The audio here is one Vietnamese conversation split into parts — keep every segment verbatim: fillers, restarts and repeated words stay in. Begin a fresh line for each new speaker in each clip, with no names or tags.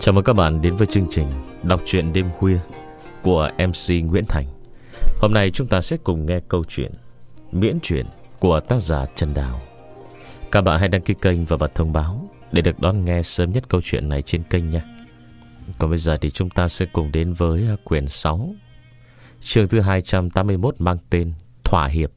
Chào mừng các bạn đến với chương trình Đọc truyện đêm khuya của em xê Nguyễn Thành. Hôm nay chúng ta sẽ cùng nghe câu chuyện Miễn truyện của tác giả Trần Đào. Các bạn hãy đăng ký kênh và bật thông báo để được đón nghe sớm nhất câu chuyện này trên kênh nha. Còn bây giờ thì chúng ta sẽ cùng đến với quyển sáu, chương thứ hai trăm tám mươi mốt, mang tên Thỏa Hiệp.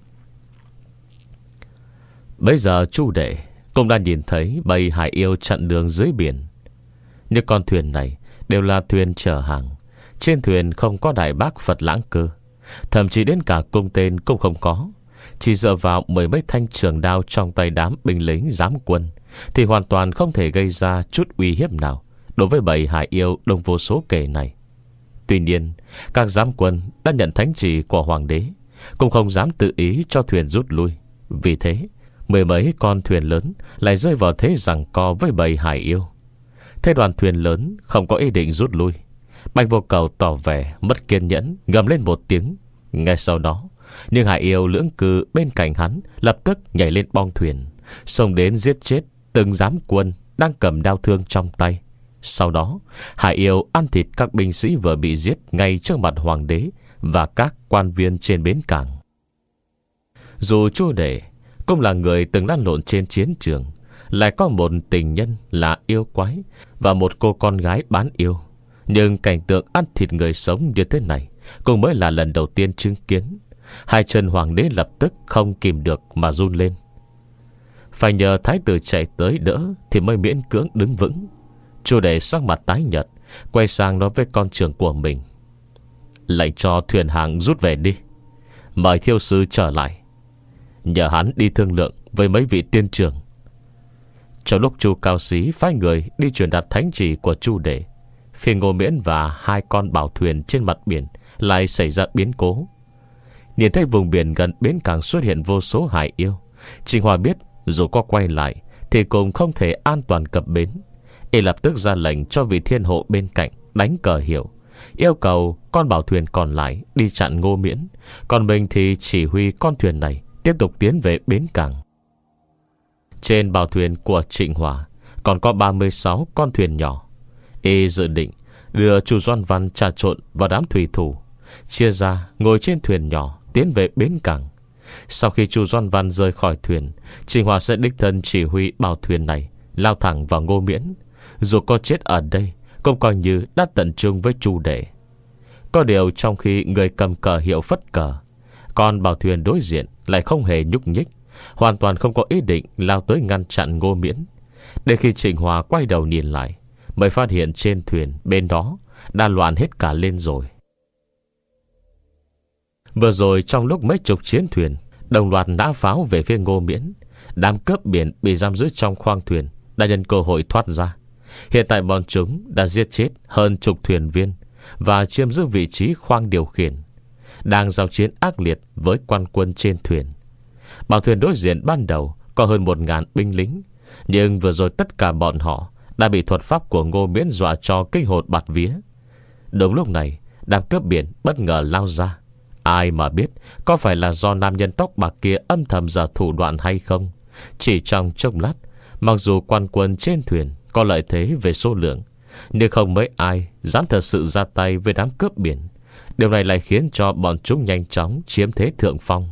Bây giờ Chu Đệ cũng đã nhìn thấy bầy hải yêu chặn đường dưới biển. Những con thuyền này đều là thuyền chở hàng. Trên thuyền không có đại bác Phật Lãng Cơ, thậm chí đến cả cung tên cũng không có. Chỉ dựa vào mười mấy thanh trường đao trong tay đám binh lính giám quân thì hoàn toàn không thể gây ra chút uy hiếp nào đối với bầy hải yêu đông vô số kể này. Tuy nhiên, các giám quân đã nhận thánh chỉ của hoàng đế, cũng không dám tự ý cho thuyền rút lui. Vì thế, mười mấy con thuyền lớn lại rơi vào thế giằng co với bầy hải yêu. Thế đoàn thuyền lớn không có ý định rút lui. Bạch Vô Cầu tỏ vẻ mất kiên nhẫn, gầm lên một tiếng. Ngay sau đó, nhưng hải yêu lưỡng cư bên cạnh hắn lập tức nhảy lên bong thuyền, xông đến giết chết từng giám quân đang cầm đao thương trong tay. Sau đó, hải yêu ăn thịt các binh sĩ vừa bị giết ngay trước mặt hoàng đế và các quan viên trên bến cảng. Dù Chu Đệ cũng là người từng lăn lộn trên chiến trường, lại có một tình nhân là yêu quái và một cô con gái bán yêu, nhưng cảnh tượng ăn thịt người sống như thế này cũng mới là lần đầu tiên chứng kiến. Hai chân hoàng đế lập tức không kìm được mà run lên. Phải nhờ thái tử chạy tới đỡ thì mới miễn cưỡng đứng vững. Chu Đệ sắc mặt tái nhợt, quay sang nói với con trưởng của mình: lệnh cho thuyền hàng rút về đi, mời thiêu sư trở lại, nhờ hắn đi thương lượng với mấy vị tiên trưởng. Trong lúc Chu Cao Xí phái người đi truyền đạt thánh chỉ của Chu Đệ, phía Ngô Miễn và hai con bảo thuyền trên mặt biển lại xảy ra biến cố. Nhìn thấy vùng biển gần bến cảng xuất hiện vô số hải yêu, Trịnh Hòa biết dù có quay lại thì cũng không thể an toàn cập bến. Y lập tức ra lệnh cho vị thiên hộ bên cạnh đánh cờ hiệu, yêu cầu con bảo thuyền còn lại đi chặn Ngô Miễn, còn mình thì chỉ huy con thuyền này tiếp tục tiến về bến cảng. Trên bảo thuyền của Trịnh Hòa còn có ba mươi sáu con thuyền nhỏ. Y dự định đưa Chu Doan Văn trà trộn vào đám thủy thủ, chia ra ngồi trên thuyền nhỏ tiến về bến cảng. Sau khi Chu Doan Văn rời khỏi thuyền, Trịnh Hòa sẽ đích thân chỉ huy bảo thuyền này lao thẳng vào Ngô Miễn. Dù có chết ở đây cũng coi như đã tận trung với Chu Đệ. Có điều trong khi người cầm cờ hiệu phất cờ, còn bảo thuyền đối diện lại không hề nhúc nhích, hoàn toàn không có ý định lao tới ngăn chặn Ngô Miễn. Để khi Trịnh Hòa quay đầu nhìn lại, mới phát hiện trên thuyền bên đó đã loạn hết cả lên rồi. Vừa rồi trong lúc mấy chục chiến thuyền đồng loạt nã pháo về phía Ngô Miễn, đám cướp biển bị giam giữ trong khoang thuyền đã nhân cơ hội thoát ra. Hiện tại bọn chúng đã giết chết hơn chục thuyền viên và chiếm giữ vị trí khoang điều khiển, đang giao chiến ác liệt với quan quân trên thuyền. Bảo thuyền đối diện ban đầu có hơn một ngàn binh lính, nhưng vừa rồi tất cả bọn họ đã bị thuật pháp của Ngô Miễn dọa cho kinh hồn bạt vía. Đúng lúc này, đám cướp biển bất ngờ lao ra. Ai mà biết có phải là do nam nhân tóc bạc kia âm thầm giở thủ đoạn hay không. Chỉ trong chốc lát, mặc dù quan quân trên thuyền có lợi thế về số lượng, nhưng không mấy ai dám thật sự ra tay với đám cướp biển. Điều này lại khiến cho bọn chúng nhanh chóng chiếm thế thượng phong.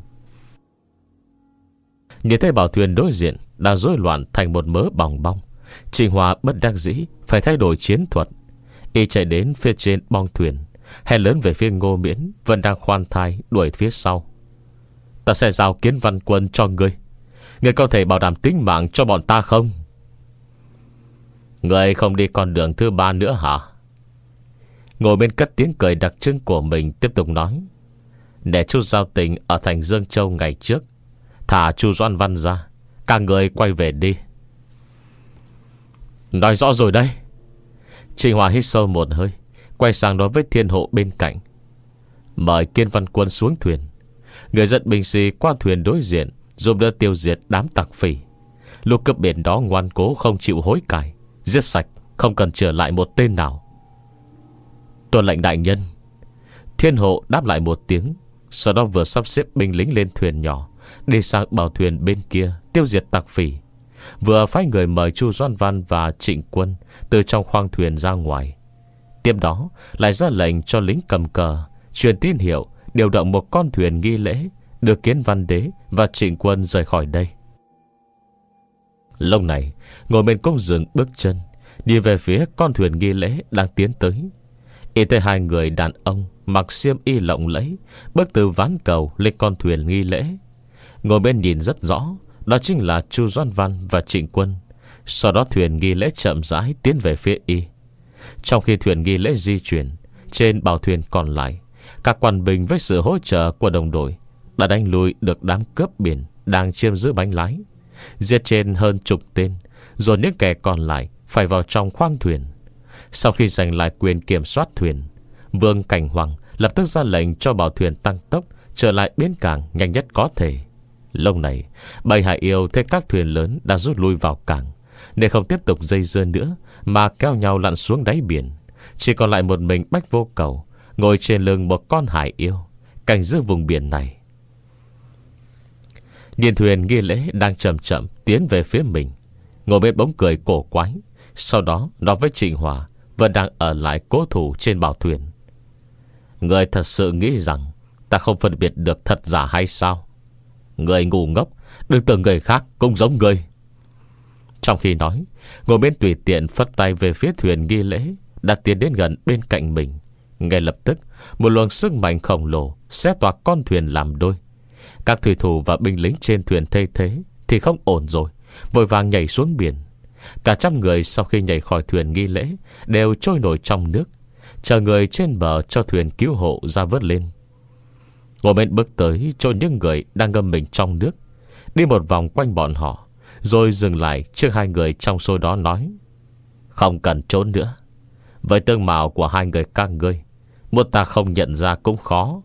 Nhìn thấy bảo thuyền đối diện đã rối loạn thành một mớ bòng bong, Trịnh Hòa bất đắc dĩ phải thay đổi chiến thuật. Y chạy đến phía trên bong thuyền, hét lớn về phía Ngô Miễn vẫn đang khoan thai đuổi phía sau: ta sẽ giao Kiến Văn Quân cho ngươi. Ngươi có thể bảo đảm tính mạng cho bọn ta không? Ngươi không đi con đường thứ ba nữa hả? Ngô Miễn cất tiếng cười đặc trưng của mình, tiếp tục nói: để chút giao tình ở thành Dương Châu ngày trước, thả Chu Doan Văn ra, các người quay về đi. Nói rõ rồi đây. Trịnh Hòa hít sâu một hơi, quay sang nói với thiên hộ bên cạnh: mời Kiên Văn Quân xuống thuyền. Người dẫn binh sĩ qua thuyền đối diện, giúp đỡ tiêu diệt đám tặc phỉ. Lũ cướp biển đó ngoan cố không chịu hối cải, giết sạch, không cần trở lại một tên nào. Tuân lệnh đại nhân. Thiên hộ đáp lại một tiếng, sau đó vừa sắp xếp binh lính lên thuyền nhỏ, đi sang bảo thuyền bên kia tiêu diệt tặc phỉ. vừa phái người mời Chu Doan Văn và Trịnh Quân từ trong khoang thuyền ra ngoài. Tiếp đó lại ra lệnh cho lính cầm cờ truyền tín hiệu điều động một con thuyền nghi lễ đưa Kiến Văn Đế và Trịnh Quân rời khỏi đây. Lúc này Ngô Miên cũng dừng bước chân, đi về phía con thuyền nghi lễ đang tiến tới. Y thấy hai người đàn ông mặc xiêm y lộng lẫy bước từ ván cầu lên con thuyền nghi lễ. Ngô Miên nhìn rất rõ, đó chính là Chu Doan Văn và Trịnh Quân. Sau đó thuyền nghi lễ chậm rãi tiến về phía y. Trong khi thuyền nghi lễ di chuyển, trên bào thuyền còn lại, các quan binh với sự hỗ trợ của đồng đội đã đánh lùi được đám cướp biển đang chiếm giữ bánh lái, giết trên hơn chục tên, rồi những kẻ còn lại phải vào trong khoang thuyền. Sau khi giành lại quyền kiểm soát thuyền, Vương Cảnh Hoàng lập tức ra lệnh cho bảo thuyền tăng tốc trở lại bến cảng nhanh nhất có thể. Lúc này Bầy Hải Yêu thấy các thuyền lớn đã rút lui vào cảng, nên không tiếp tục dây dưa nữa mà kéo nhau lặn xuống đáy biển. Chỉ còn lại một mình Bách Vô Cầu ngồi trên lưng một con hải yêu canh giữ vùng biển này. Nhìn thuyền nghi lễ đang chậm chậm tiến về phía mình, Ngô Miên bỗng cười cổ quái. Sau đó nói với Trịnh Hòa vẫn đang ở lại cố thủ trên bảo thuyền: người thật sự nghĩ rằng ta không phân biệt được thật giả hay sao? Người ngu ngốc, đừng tưởng người khác cũng giống người. Trong khi nói, Ngô Miên tùy tiện phất tay về phía thuyền nghi lễ đã tiến đến gần bên cạnh mình. Ngay lập tức một luồng sức mạnh khổng lồ xé toạc con thuyền làm đôi. Các thủy thủ và binh lính trên thuyền thấy thế thì không ổn rồi, vội vàng nhảy xuống biển. Cả trăm người sau khi nhảy khỏi thuyền nghi lễ đều trôi nổi trong nước, chờ người trên bờ cho thuyền cứu hộ ra vớt lên. Ngô Miên bước tới chỗ những người đang ngâm mình trong nước, đi một vòng quanh bọn họ, rồi dừng lại trước hai người trong số đó nói: không cần trốn nữa. Với tương mạo của hai người các ngươi, muốn ta không nhận ra cũng khó.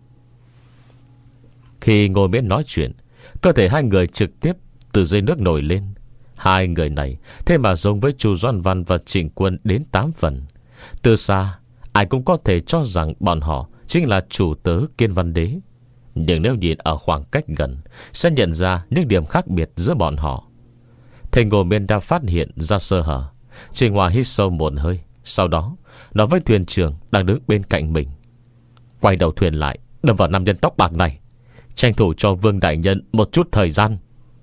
Khi Ngô Miên nói chuyện, cơ thể hai người trực tiếp từ dưới nước nổi lên. Hai người này thế mà giống với Chu Doan Văn và Trịnh Quân đến tám phần. Từ xa ai cũng có thể cho rằng bọn họ chính là chủ tớ Kiến Văn Đế. Nhưng nếu nhìn ở khoảng cách gần, sẽ nhận ra những điểm khác biệt giữa bọn họ. Thầy Ngô Miên đã phát hiện ra sơ hở. Trịnh Hòa hít sâu một hơi, sau đó nói với thuyền trưởng đang đứng bên cạnh mình: quay đầu thuyền lại, đâm vào nam nhân tóc bạc này, tranh thủ cho Vương đại nhân một chút thời gian.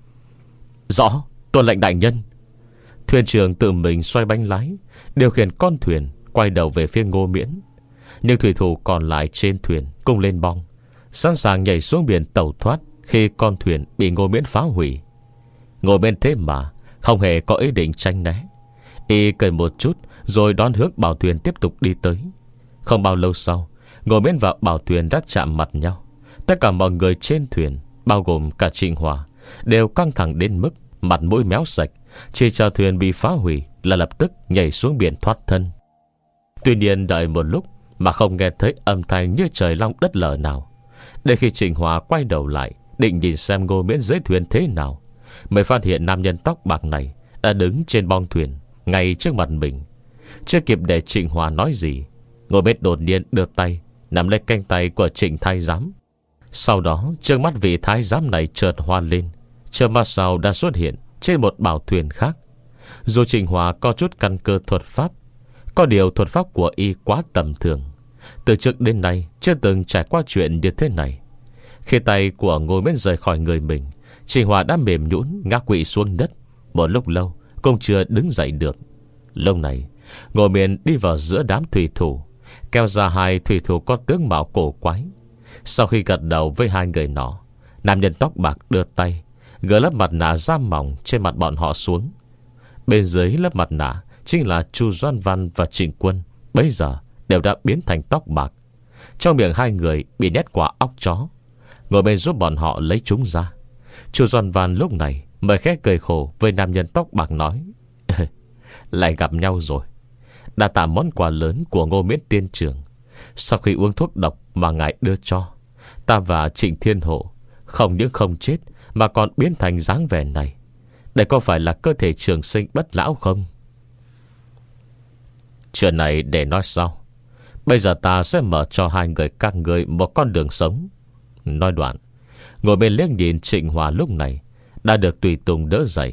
Rõ, tuân lệnh đại nhân. Thuyền trưởng tự mình xoay bánh lái, điều khiển con thuyền quay đầu về phía Ngô Miễn. Nhưng thủy thủ còn lại trên thuyền cùng lên bong, sẵn sàng nhảy xuống biển tẩu thoát khi con thuyền bị Ngô Miễn phá hủy. Ngô Miễn thế mà không hề có ý định tránh né. Y cười một chút rồi đón hướng bảo thuyền tiếp tục đi tới. Không bao lâu sau, Ngô Miễn và bảo thuyền đã chạm mặt nhau. Tất cả mọi người trên thuyền, bao gồm cả Trịnh Hòa, đều căng thẳng đến mức mặt mũi méo sạch, chỉ chờ thuyền bị phá hủy là lập tức nhảy xuống biển thoát thân. Tuy nhiên đợi một lúc mà không nghe thấy âm thanh như trời long đất lở nào. Để khi Trịnh Hòa quay đầu lại định nhìn xem Ngô Miễn dưới thuyền thế nào, mới phát hiện nam nhân tóc bạc này đã đứng trên bong thuyền ngay trước mặt mình. Chưa kịp để Trịnh Hòa nói gì, Ngô Miễn đột nhiên đưa tay nắm lấy cánh tay của Trịnh thái giám. Sau đó trước mắt vị thái giám này chợt hoa lên, chờ mà sau đã xuất hiện trên một bảo thuyền khác. Dù Trịnh Hòa có chút căn cơ thuật pháp, có điều thuật pháp của y quá tầm thường, từ trước đến nay chưa từng trải qua chuyện như thế này. Khi tay của Ngô Miễn rời khỏi người mình, Trịnh Hòa đã mềm nhũn ngã quỵ xuống đất. Một lúc lâu cũng chưa đứng dậy được. Lúc này Ngô Miễn đi vào giữa đám thủy thủ, kéo ra hai thủy thủ có tướng mạo cổ quái. Sau khi gật đầu với hai người nọ, nam nhân tóc bạc đưa tay gỡ lớp mặt nạ da mỏng trên mặt bọn họ xuống. Bên dưới lớp mặt nạ chính là Chu Doan Văn và Trịnh Quân, bây giờ đều đã biến thành tóc bạc. Trong miệng hai người bị nhét quả óc chó. Ngồi bên giúp bọn họ lấy chúng ra. Chu Doan Văn lúc này mới khẽ cười khổ với nam nhân tóc bạc nói: lại gặp nhau rồi. Đã tạ món quà lớn của Ngô Miễn tiên trưởng. Sau khi uống thuốc độc mà ngài đưa cho, ta và Trịnh Thiên Hộ không những không chết mà còn biến thành dáng vẻ này. Đây có phải là cơ thể trường sinh bất lão không? Chuyện này để nói sau. Bây giờ ta sẽ mở cho hai người các người một con đường sống. Nói đoạn, ngồi bên liếc nhìn Trịnh Hòa lúc này đã được tùy tùng đỡ dậy,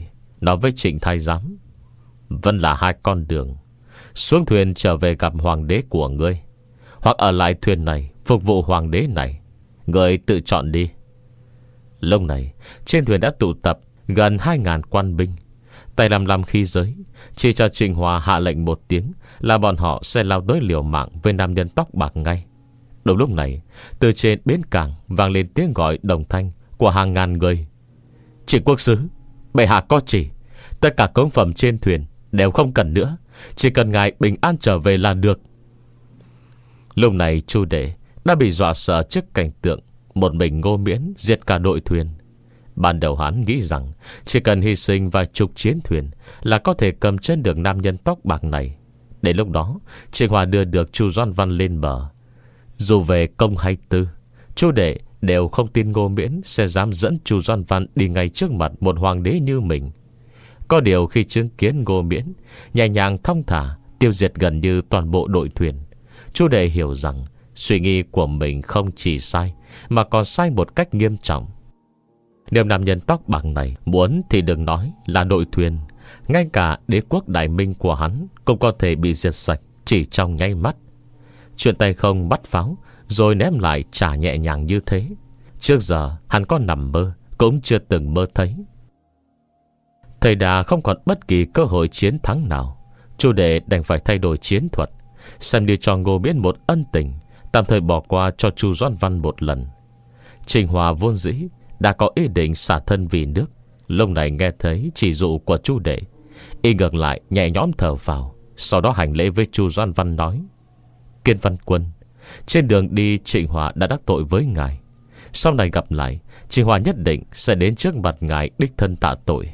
nói với Trịnh thái giám: vẫn là hai con đường. Xuống thuyền trở về gặp hoàng đế của ngươi, hoặc ở lại thuyền này phục vụ hoàng đế này. Ngươi tự chọn đi. Lúc này trên thuyền đã tụ tập gần hai ngàn quan binh, tay làm làm khí giới. Chỉ cho Trịnh Hòa hạ lệnh một tiếng là bọn họ sẽ lao tới liều mạng với nam nhân tóc bạc ngay. Đúng lúc này, từ trên bến cảng vang lên tiếng gọi đồng thanh của hàng ngàn người: Trịnh quốc sứ, bệ hạ có chỉ, tất cả công phẩm trên thuyền đều không cần nữa, chỉ cần ngài bình an trở về là được. Lúc này Chu Đệ đã bị dọa sợ trước cảnh tượng một mình Ngô Miễn diệt cả đội thuyền. Ban đầu hắn nghĩ rằng chỉ cần hy sinh vài chục chiến thuyền là có thể cầm chân được nam nhân tóc bạc này. Đến lúc đó Trịnh Hòa đưa được Chu Doan Văn lên bờ. Dù về công hay tư, Chu Đệ đều không tin Ngô Miễn sẽ dám dẫn Chu Doan Văn đi ngay trước mặt một hoàng đế như mình. Có điều khi chứng kiến Ngô Miễn nhẹ nhàng thong thả tiêu diệt gần như toàn bộ đội thuyền, Chu Đệ hiểu rằng suy nghĩ của mình không chỉ sai, mà còn sai một cách nghiêm trọng. Nếu nam nhân tóc bạc này muốn thì đừng nói là đội thuyền, ngay cả đế quốc đại minh của hắn cũng có thể bị diệt sạch chỉ trong nháy mắt. Chuyện tay không bắt pháo rồi ném lại trả nhẹ nhàng như thế, trước giờ hắn có nằm mơ cũng chưa từng mơ thấy. Thầy đã không còn bất kỳ cơ hội chiến thắng nào, Chu Đệ đành phải thay đổi chiến thuật, xem đi cho Ngô Miễn một ân tình, tạm thời bỏ qua cho Chu Doan Văn một lần. Trịnh Hòa vốn dĩ đã có ý định xả thân vì nước, lúc này nghe thấy chỉ dụ của Chu Đệ, y ngược lại nhẹ nhõm thở vào, sau đó hành lễ với Chu Doan Văn nói: Kiên Văn Quân, trên đường đi Trịnh Hòa đã đắc tội với ngài, sau này gặp lại Trịnh Hòa nhất định sẽ đến trước mặt ngài đích thân tạ tội.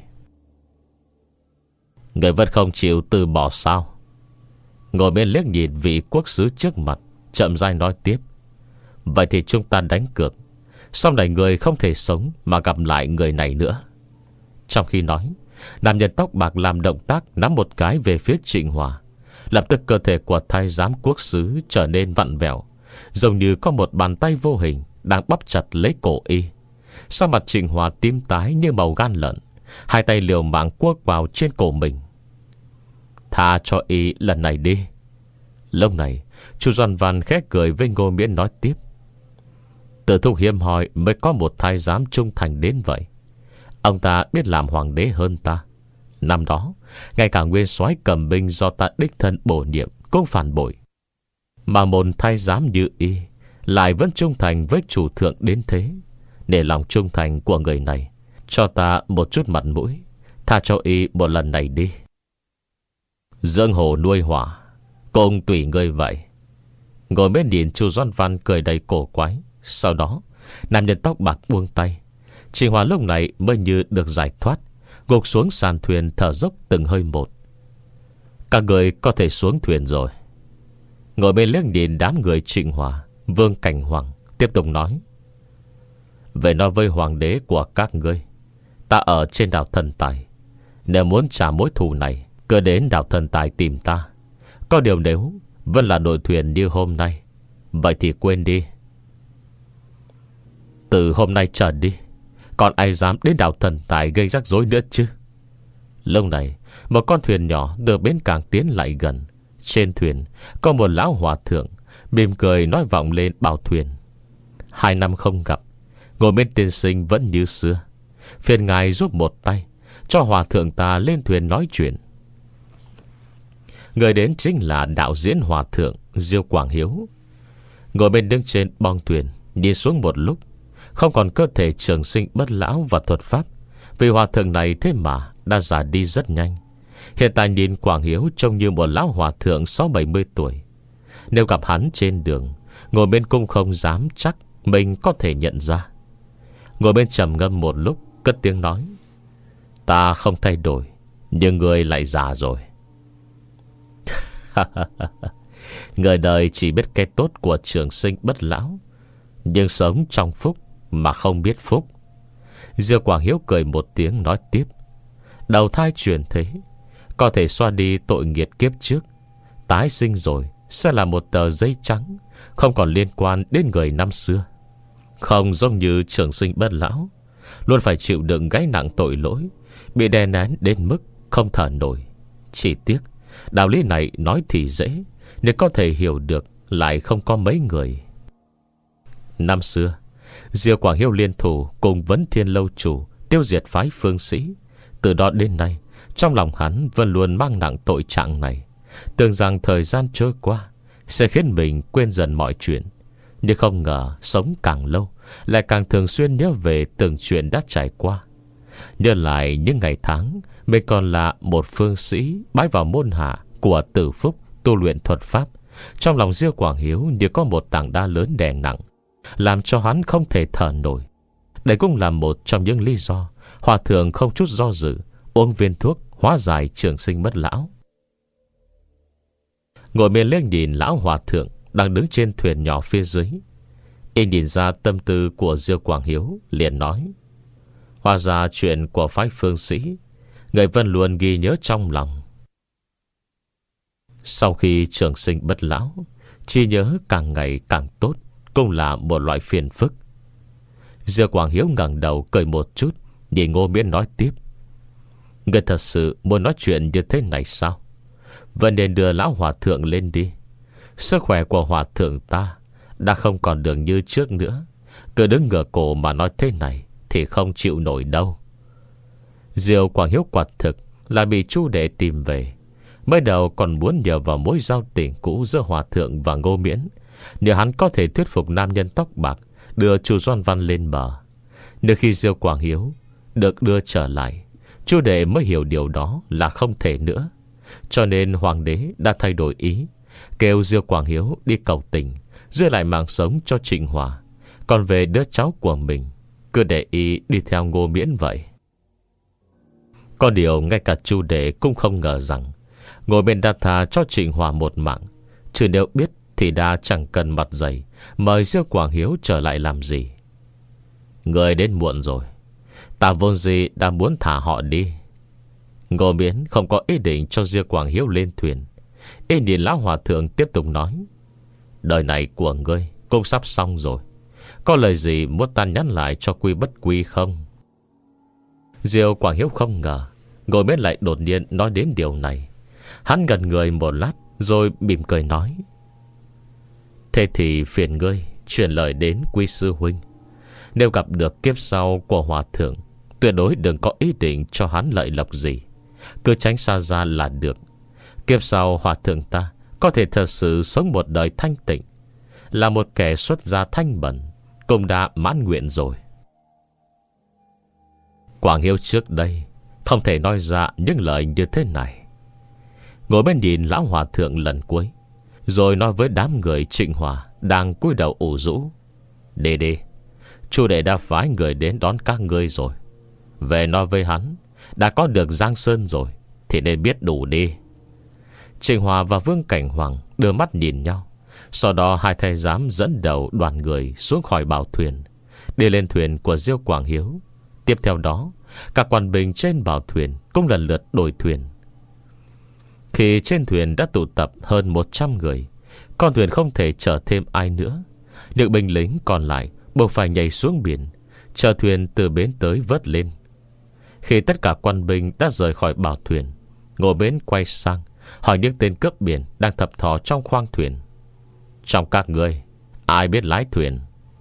Người vẫn không chịu từ bỏ sao? Ngồi bên liếc nhìn vị quốc sứ trước mặt, chậm rãi nói tiếp: Vậy thì chúng ta đánh cược, sau này người không thể sống mà gặp lại người này nữa. Trong khi nói, nam nhân tóc bạc làm động tác nắm một cái về phía Trịnh Hòa. Lập tức cơ thể của thái giám quốc sứ trở nên vặn vẹo, giống như có một bàn tay vô hình đang bóp chặt lấy cổ y. Sau mặt Trịnh Hòa tím tái như màu gan lợn, hai tay liều mạng quất vào trên cổ mình. Tha cho y lần này đi. Lúc này Chu Doan Văn khẽ cười với Ngô Miễn nói tiếp: Tự thúc hiếm hoi mới có một thái giám trung thành đến vậy. Ông ta biết làm hoàng đế hơn ta. Năm đó ngay cả nguyên soái cầm binh do ta đích thân bổ nhiệm cũng phản bội, mà một thái giám như y lại vẫn trung thành với chủ thượng đến thế. Để lòng trung thành của người này, cho ta một chút mặt mũi, tha cho y một lần này đi. Dương hồ nuôi hỏa, cùng tùy ngươi vậy. Ngồi bên nhìn Chu Doan Văn cười đầy cổ quái. Sau đó nam nhân tóc bạc buông tay. Trịnh Hòa lúc này mới như được giải thoát, gục xuống sàn thuyền thở dốc từng hơi một. Các người có thể xuống thuyền rồi. Ngồi bên liếc nhìn đám người Trịnh Hòa, Vương Cảnh Hoàng tiếp tục nói: Về nói với hoàng đế của các ngươi, ta ở trên đảo Thần Tài. Nếu muốn trả mối thù này, cứ đến đảo Thần Tài tìm ta. Có điều nếu vẫn là đội thuyền như hôm nay, vậy thì quên đi. Từ hôm nay trở đi, còn ai dám đến đảo Thần Tài gây rắc rối nữa chứ? Lúc này một con thuyền nhỏ từ bến cảng tiến lại gần. Trên thuyền có một lão hòa thượng mỉm cười nói vọng lên bảo thuyền: Hai năm không gặp, ngồi bên tiên sinh vẫn như xưa. Phiền ngài giúp một tay, cho hòa thượng ta lên thuyền nói chuyện. Người đến chính là đạo diễn hòa thượng Diêu Quảng Hiếu. Ngồi bên đứng trên bong thuyền, nhìn xuống một lúc, không còn cơ thể trường sinh bất lão và thuật pháp. Vì hòa thượng này thế mà đã già đi rất nhanh. Hiện tại nhìn Quảng Hiếu trông như một lão hòa thượng sáu bảy mươi tuổi. Nếu gặp hắn trên đường, ngồi bên cung không dám chắc mình có thể nhận ra. Ngồi bên trầm ngâm một lúc, cất tiếng nói: Ta không thay đổi, nhưng người lại già rồi. Người đời chỉ biết cái tốt của trường sinh bất lão, nhưng sống trong phúc mà không biết phúc. Diêu Quảng Hiếu cười một tiếng nói tiếp: Đầu thai chuyển thế, có thể xoa đi tội nghiệt kiếp trước. Tái sinh rồi sẽ là một tờ giấy trắng, không còn liên quan đến người năm xưa. Không giống như trường sinh bất lão, luôn phải chịu đựng gánh nặng tội lỗi, bị đè nén đến mức không thở nổi. Chỉ tiếc đạo lý này nói thì dễ, nếu có thể hiểu được lại không có mấy người. Năm xưa Diêu Quảng Hiếu liên thủ cùng Vấn Thiên lâu chủ tiêu diệt phái Phương Sĩ. Từ đó đến nay, trong lòng hắn vẫn luôn mang nặng tội trạng này, tưởng rằng thời gian trôi qua sẽ khiến mình quên dần mọi chuyện. Nhưng không ngờ sống càng lâu lại càng thường xuyên nhớ về từng chuyện đã trải qua. Nhớ lại những ngày tháng mình còn là một phương sĩ bái vào môn hạ của Tử Phúc tu luyện thuật pháp. Trong lòng Diêu Quảng Hiếu như có một tảng đá lớn đè nặng, làm cho hắn không thể thở nổi. Đây cũng là một trong những lý do Hòa thượng không chút do dự uống viên thuốc hóa giải trường sinh bất lão. Ngồi bên liếc nhìn lão hòa thượng đang đứng trên thuyền nhỏ phía dưới, y nhìn ra tâm tư của Diêu Quảng Hiếu, liền nói: hóa ra chuyện của phái Phương Sĩ người vẫn luôn ghi nhớ trong lòng. Sau khi trường sinh bất lão, trí nhớ càng ngày càng tốt cũng là một loại phiền phức. Diêu Quảng Hiếu ngẩng đầu cười một chút, nhìn Ngô Miễn nói tiếp: người thật sự muốn nói chuyện như thế này sao? Vẫn nên đưa lão hòa thượng lên đi. Sức khỏe của hòa thượng ta đã không còn được như trước nữa. Cứ đứng ngửa cổ mà nói thế này thì không chịu nổi đâu. Diêu Quảng Hiếu quả thực là bị Chu Đệ tìm về. Mới đầu còn muốn nhờ vào mối giao tình cũ giữa hòa thượng và Ngô Miễn, nếu hắn có thể thuyết phục nam nhân tóc bạc đưa Chu Doan Văn lên bờ. Nhưng khi Diêu Quảng Hiếu được đưa trở lại, Chu Đệ mới hiểu điều đó là không thể nữa. Cho nên hoàng đế đã thay đổi ý, kêu Diêu Quảng Hiếu đi cầu tình, giữ lại mạng sống cho Trịnh Hòa. Còn về đứa cháu của mình, cứ để y đi theo Ngô Miễn vậy. Có điều ngay cả Chu Đệ cũng không ngờ rằng Ngô Miễn đã tha cho Trịnh Hòa một mạng. Chứ nếu biết thì đã chẳng cần mặt dày mời Diêu Quảng Hiếu trở lại làm gì. Người đến muộn rồi, ta vốn gì đã muốn thả họ đi. Ngô Miễn không có ý định cho Diêu Quảng Hiếu lên thuyền. Y nhìn lão hòa thượng tiếp tục nói: đời này của ngươi cũng sắp xong rồi, có lời gì muốn ta nhắn lại cho Quy Bất Quy không? Diêu Quảng Hiếu không ngờ Ngô Miễn lại đột nhiên nói đến điều này. Hắn gần người một lát rồi mỉm cười nói: thế thì phiền ngươi truyền lời đến Quy sư huynh, nếu gặp được kiếp sau của hòa thượng, tuyệt đối đừng có ý định cho hắn lợi lộc gì, cứ tránh xa ra là được. Kiếp sau hòa thượng ta có thể thật sự sống một đời thanh tịnh, là một kẻ xuất gia thanh bẩn, cũng đã mãn nguyện rồi. Quảng Hiếu trước đây không thể nói ra những lời như thế này. Ngồi bên nhìn lão hòa thượng lần cuối, rồi nói với đám người Trịnh Hòa đang cúi đầu ủ rũ: đi đi, Chu Đệ đã phái người đến đón các ngươi rồi. Về nói với hắn, đã có được Giang Sơn rồi thì nên biết đủ đi. Trịnh Hòa và Vương Cảnh Hoàng đưa mắt nhìn nhau. Sau đó hai thái giám dẫn đầu đoàn người xuống khỏi bảo thuyền, đi lên thuyền của Diêu Quảng Hiếu. Tiếp theo đó, các quan binh trên bảo thuyền cũng lần lượt đổi thuyền. Khi trên thuyền đã tụ tập hơn một trăm người, con thuyền không thể chở thêm ai nữa. Những binh lính còn lại buộc phải nhảy xuống biển, chờ thuyền từ bến tới vớt lên. Khi tất cả quan binh đã rời khỏi bảo thuyền, Ngô Miễn quay sang hỏi những tên cướp biển đang thập thò trong khoang thuyền: trong các ngươi ai biết lái thuyền?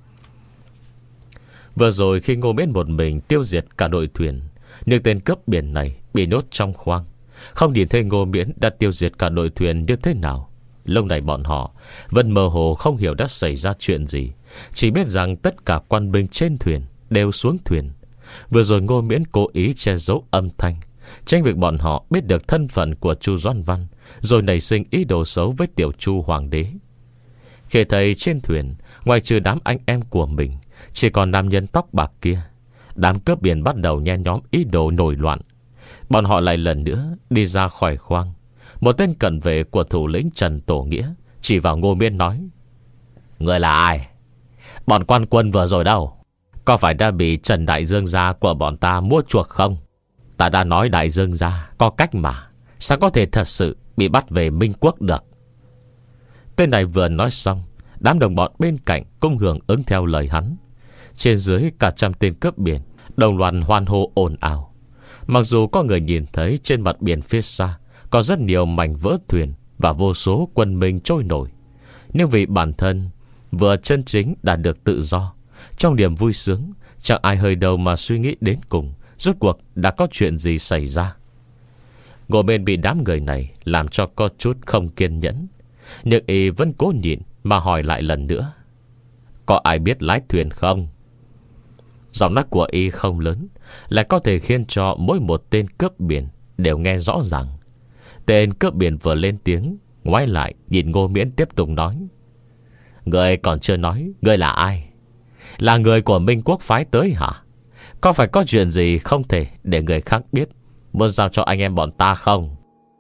Vừa rồi khi Ngô Miễn một mình tiêu diệt cả đội thuyền, những tên cướp biển này bị nhốt trong khoang, không nhìn thấy Ngô Miễn đã tiêu diệt cả đội thuyền như thế nào. Lúc này bọn họ vẫn mơ hồ không hiểu đã xảy ra chuyện gì, chỉ biết rằng tất cả quan binh trên thuyền đều xuống thuyền. Vừa rồi Ngô Miễn cố ý che giấu âm thanh, tránh việc bọn họ biết được thân phận của Chu Doan Văn, rồi nảy sinh ý đồ xấu với tiểu Chu hoàng đế. Khi thấy trên thuyền ngoài trừ đám anh em của mình, chỉ còn nam nhân tóc bạc kia, đám cướp biển bắt đầu nhen nhóm ý đồ nổi loạn. Bọn họ lại lần nữa đi ra khỏi khoang. Một tên cận vệ của thủ lĩnh Trần Tổ Nghĩa chỉ vào Ngô Miễn nói: người là ai? Bọn quan quân vừa rồi đâu? Có phải đã bị Trần Đại Dương gia của bọn ta mua chuộc không? Ta đã nói Đại Dương gia có cách mà, sao có thể thật sự bị bắt về Minh Quốc được? Tên này vừa nói xong, đám đồng bọn bên cạnh cũng hưởng ứng theo lời hắn. Trên dưới cả trăm tên cướp biển đồng loạt hoan hô ồn ào. Mặc dù có người nhìn thấy trên mặt biển phía xa có rất nhiều mảnh vỡ thuyền và vô số quân minh trôi nổi, nhưng vì bản thân vừa chân chính đạt được tự do, trong niềm vui sướng, chẳng ai hơi đầu mà suy nghĩ đến cùng rốt cuộc đã có chuyện gì xảy ra. Ngô Miễn bị đám người này làm cho có chút không kiên nhẫn, nhưng y vẫn cố nhịn mà hỏi lại lần nữa: có ai biết lái thuyền không? Giọng nói của y không lớn, lại có thể khiến cho mỗi một tên cướp biển đều nghe rõ ràng. Tên cướp biển vừa lên tiếng, ngoái lại nhìn Ngô Miễn tiếp tục nói: người còn chưa nói người là ai? Là người của Minh Quốc phái tới hả? Có phải có chuyện gì không thể để người khác biết, muốn giao cho anh em bọn ta không?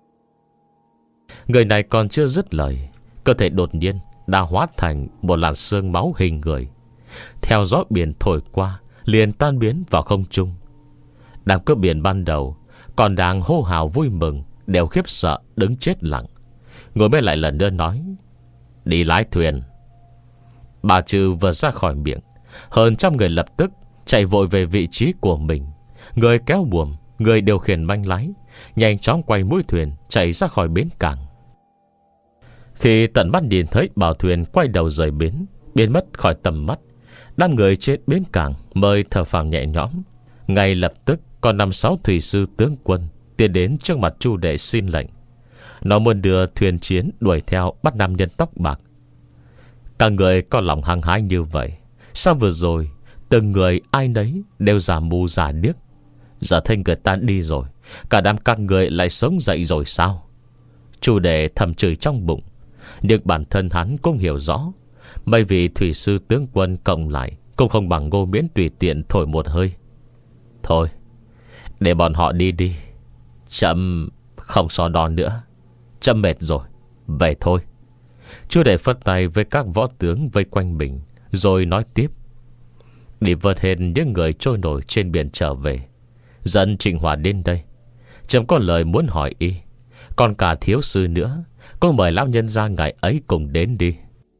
Người này còn chưa dứt lời, cơ thể đột nhiên đã hóa thành một làn sương máu hình người, theo gió biển thổi qua liền tan biến vào không trung. Đám cướp biển ban đầu còn đang hô hào vui mừng đều khiếp sợ đứng chết lặng. Ngồi bên lại lần nữa nói: đi lái thuyền. Ba chữ vừa ra khỏi miệng, hơn trăm người lập tức chạy vội về vị trí của mình. Người kéo buồm, người điều khiển bánh lái nhanh chóng quay mũi thuyền chạy ra khỏi bến cảng. Khi tận mắt nhìn thấy bảo thuyền quay đầu rời bến, biến mất khỏi tầm mắt, đám người trên bến cảng mới thở phào nhẹ nhõm. Ngay lập tức có năm sáu thủy sư tướng quân tiến đến trước mặt Chu Đệ xin lệnh. Nó muốn đưa thuyền chiến đuổi theo bắt nam nhân tóc bạc. Cả người có lòng hăng hái như vậy, sao vừa rồi từng người ai nấy đều giả mù giả điếc? Giờ thấy người ta đi rồi, cả đám các người lại sống dậy rồi sao? Chu Đệ thầm chửi trong bụng, nhưng bản thân hắn cũng hiểu rõ, mấy vị thủy sư tướng quân cộng lại cũng không bằng Ngô Miễn tùy tiện thổi một hơi. Thôi, để bọn họ đi đi, chậm không so đo nữa, chậm mệt rồi, về thôi. Chu Đệ phất tay với các võ tướng vây quanh mình, rồi nói tiếp: đi vớt hết những người trôi nổi trên biển trở về, dẫn Trịnh Hòa đến đây. Chấm có lời muốn hỏi y, còn cả thiếu sư nữa, cô mời lão nhân gia ngài ấy cùng đến đi.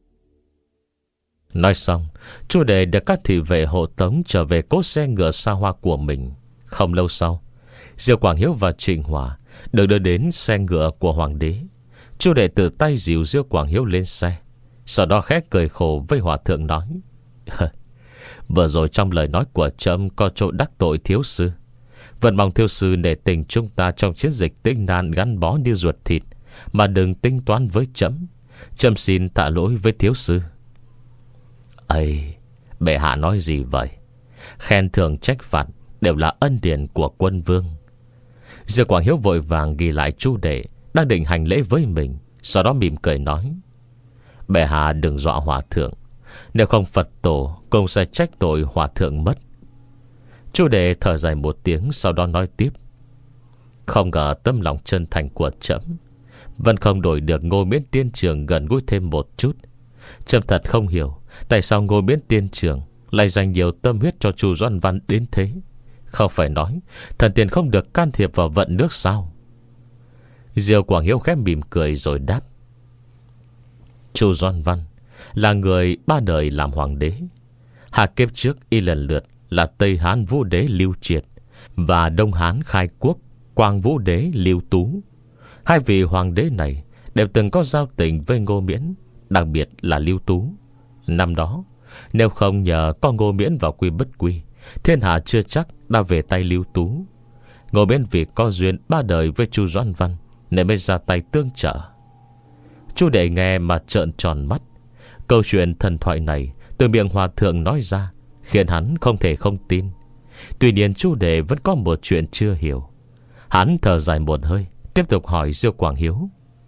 Nói xong, Chu Đệ được các thị vệ hộ tống trở về cỗ xe ngựa xa hoa của mình. Không lâu sau, Diêu Quảng Hiếu và Trịnh Hòa được đưa đến xe ngựa của hoàng đế. Chu Đệ tự tay dìu Diêu Quảng Hiếu lên xe, sau đó khẽ cười khổ với hòa thượng nói: vừa rồi trong lời nói của trẫm có chỗ đắc tội thiếu sư, vẫn mong thiếu sư nể tình chúng ta trong chiến dịch Tĩnh Nan gắn bó như ruột thịt, mà đừng tính toán với trẫm. Trẫm xin tạ lỗi với thiếu sư. Ây, bệ hạ nói gì vậy? Khen thưởng trách phạt đều là ân điển của quân vương. Diêu Quảng Hiếu vội vàng ghi lại Chu Đệ đang định hành lễ với mình, sau đó mỉm cười nói: bệ hạ đừng dọa hòa thượng, nếu không Phật tổ cũng sẽ trách tội hòa thượng mất. Chu Đệ thở dài một tiếng, sau đó nói tiếp: không ngờ tấm lòng chân thành của trẫm vẫn không đổi được Ngô Miễn tiên trưởng gần gũi thêm một chút. Trẫm thật không hiểu tại sao Ngô Miễn tiên trưởng lại dành nhiều tâm huyết cho Chu Doãn Văn đến thế. Không phải nói thần tiên không được can thiệp vào vận nước sao? Diêu Quảng Hiếu khẽ mỉm cười rồi đáp: Chu Doãn Văn là người ba đời làm hoàng đế. Hạ kiếp trước y lần lượt là Tây Hán Vũ Đế Lưu Triệt và Đông Hán khai quốc Quang Vũ Đế Lưu Tú. Hai vị hoàng đế này đều từng có giao tình với Ngô Miễn, đặc biệt là Lưu Tú. Năm đó, nếu không nhờ có Ngô Miễn vào Quy Bất Quy, thiên hạ chưa chắc đã về tay Lưu Tú. Ngô Miễn vì có duyên ba đời với Chu Doãn Văn nên mới ra tay tương trợ. Chu Đệ nghe mà trợn tròn mắt. Câu chuyện thần thoại này từ miệng hòa thượng nói ra khiến hắn không thể không tin. Tuy nhiên Chu Đệ vẫn có một chuyện chưa hiểu. Hắn thở dài một hơi, tiếp tục hỏi Diêu Quảng Hiếu: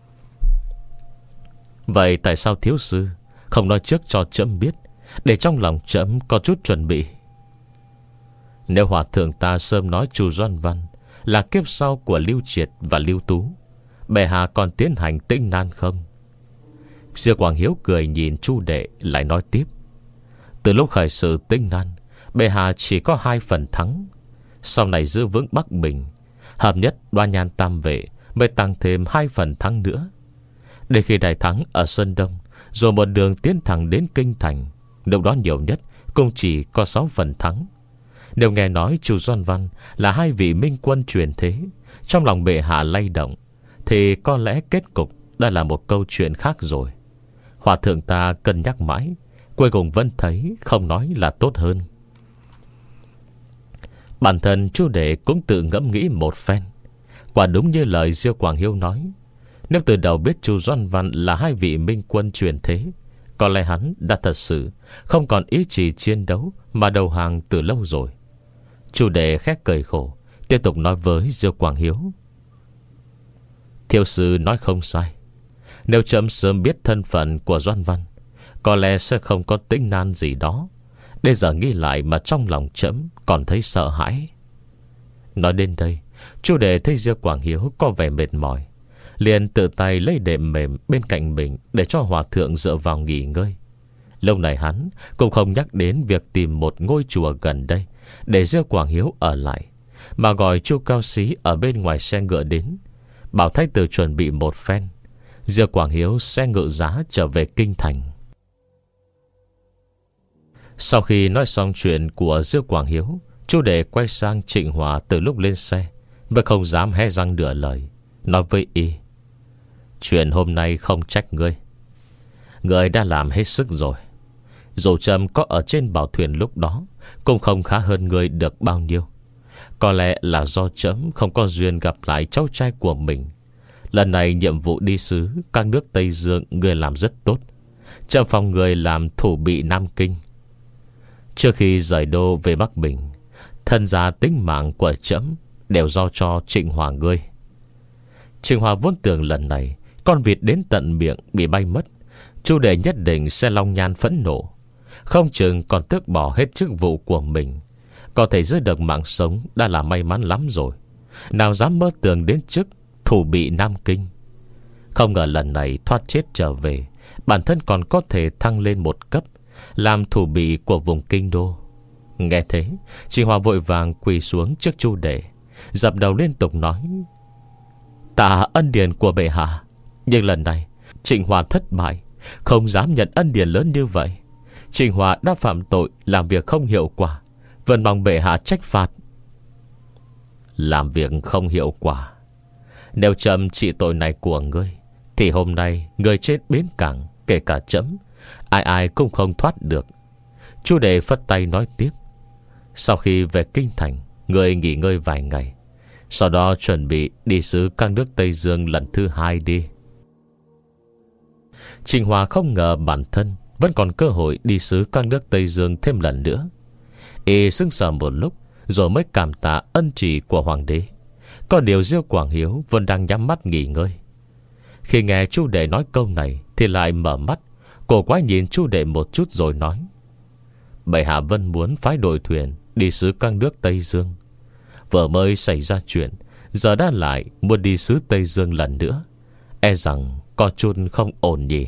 vậy tại sao thiếu sư không nói trước cho trẫm biết, để trong lòng trẫm có chút chuẩn bị? Nếu hòa thượng ta sớm nói Chu Doãn Văn là kiếp sau của Lưu Triệt và Lưu Tú, bệ hạ còn tiến hành Tĩnh Nan không? Diêu Quảng Hiếu cười nhìn Chu Đệ lại nói tiếp: từ lúc khởi sự Tĩnh Nan, bệ hạ chỉ có hai phần thắng. Sau này giữ vững Bắc Bình, hợp nhất Đoan Nhan Tam Vệ, mới tăng thêm hai phần thắng nữa. Để khi đại thắng ở Sơn Đông, rồi một đường tiến thẳng đến Kinh Thành, lúc đó nhiều nhất cũng chỉ có sáu phần thắng. Nếu nghe nói Chu Doan Văn là hai vị minh quân truyền thế, trong lòng bệ hạ lay động, thì có lẽ kết cục đã là một câu chuyện khác rồi. Hòa thượng ta cân nhắc mãi, cuối cùng vẫn thấy không nói là tốt hơn. Bản thân Chu Đệ cũng tự ngẫm nghĩ một phen. Quả đúng như lời Diêu Quảng Hiếu nói, nếu từ đầu biết Chu Doan Văn là hai vị minh quân truyền thế, có lẽ hắn đã thật sự không còn ý chí chiến đấu mà đầu hàng từ lâu rồi. Chu Đệ khẽ cười khổ, tiếp tục nói với Diêu Quảng Hiếu: Thiêu sư nói không sai. Nếu chấm sớm biết thân phận của Doan Văn, có lẽ sẽ không có tính nan gì đó. Bây giờ nghĩ lại mà trong lòng chấm còn thấy sợ hãi. Nói đến đây, Chu Đệ thấy Diêu Quảng Hiếu có vẻ mệt mỏi, liền tự tay lấy đệm mềm bên cạnh mình để cho hòa thượng dựa vào nghỉ ngơi. Lâu này hắn cũng không nhắc đến việc tìm một ngôi chùa gần đây để Diêu Quảng Hiếu ở lại, mà gọi Chu Cao Xí ở bên ngoài xe ngựa đến, bảo thái tử chuẩn bị một phen. Diêu Quảng Hiếu sẽ ngự giá trở về kinh thành. Sau khi nói xong chuyện của Diêu Quảng Hiếu, Chu Đệ quay sang Trịnh Hòa từ lúc lên xe, vẫn không dám hé răng nửa lời, nói với y: Chuyện hôm nay không trách ngươi, ngươi đã làm hết sức rồi. Dù Trâm có ở trên bảo thuyền lúc đó cũng không khá hơn ngươi được bao nhiêu. Có lẽ là do Trẫm không có duyên gặp lại cháu trai của mình. Lần này nhiệm vụ đi sứ các nước Tây Dương ngươi làm rất tốt. Trẫm phong ngươi làm thủ bị Nam Kinh. Trước khi rời đô về Bắc Bình, thân gia tính mạng của Trẫm đều do cho Trịnh Hòa ngươi. Trịnh Hòa vốn tưởng lần này con vịt đến tận miệng bị bay mất, Chu Đệ nhất định sẽ long nhan phẫn nộ, không chừng còn tước bỏ hết chức vụ của mình. Có thể giữ được mạng sống đã là may mắn lắm rồi, nào dám mơ tưởng đến chức thủ bị Nam Kinh. Không ngờ lần này thoát chết trở về, bản thân còn có thể thăng lên một cấp, làm thủ bị của vùng kinh đô. Nghe thế, Trịnh Hòa vội vàng quỳ xuống trước Chu Đệ, dập đầu liên tục nói: Tạ ân điển của bệ hạ. Nhưng lần này Trịnh Hòa thất bại, không dám nhận ân điển lớn như vậy. Trịnh Hòa đã phạm tội làm việc không hiệu quả, vẫn mong bệ hạ trách phạt. Làm việc không hiệu quả? Nếu Trẫm trị tội này của ngươi, thì hôm nay người chết bến cảng, kể cả Trẫm, ai ai cũng không thoát được. Chu Đệ phất tay nói tiếp: Sau khi về kinh thành, ngươi nghỉ ngơi vài ngày, sau đó chuẩn bị đi sứ các nước Tây Dương lần thứ hai đi. Trịnh Hòa không ngờ bản thân vẫn còn cơ hội đi sứ các nước Tây Dương thêm lần nữa. Y sững sờ một lúc, rồi mới cảm tạ ân chỉ của hoàng đế. Có điều Diêu Quảng Hiếu vẫn đang nhắm mắt nghỉ ngơi. Khi nghe Chu Đệ nói câu này thì lại mở mắt, cổ quái nhìn Chu Đệ một chút rồi nói: Bệ hạ vẫn muốn phái đội thuyền đi sứ các nước Tây Dương. Vừa mới xảy ra chuyện, giờ đã lại muốn đi sứ Tây Dương lần nữa, e rằng có chút không ổn nhỉ.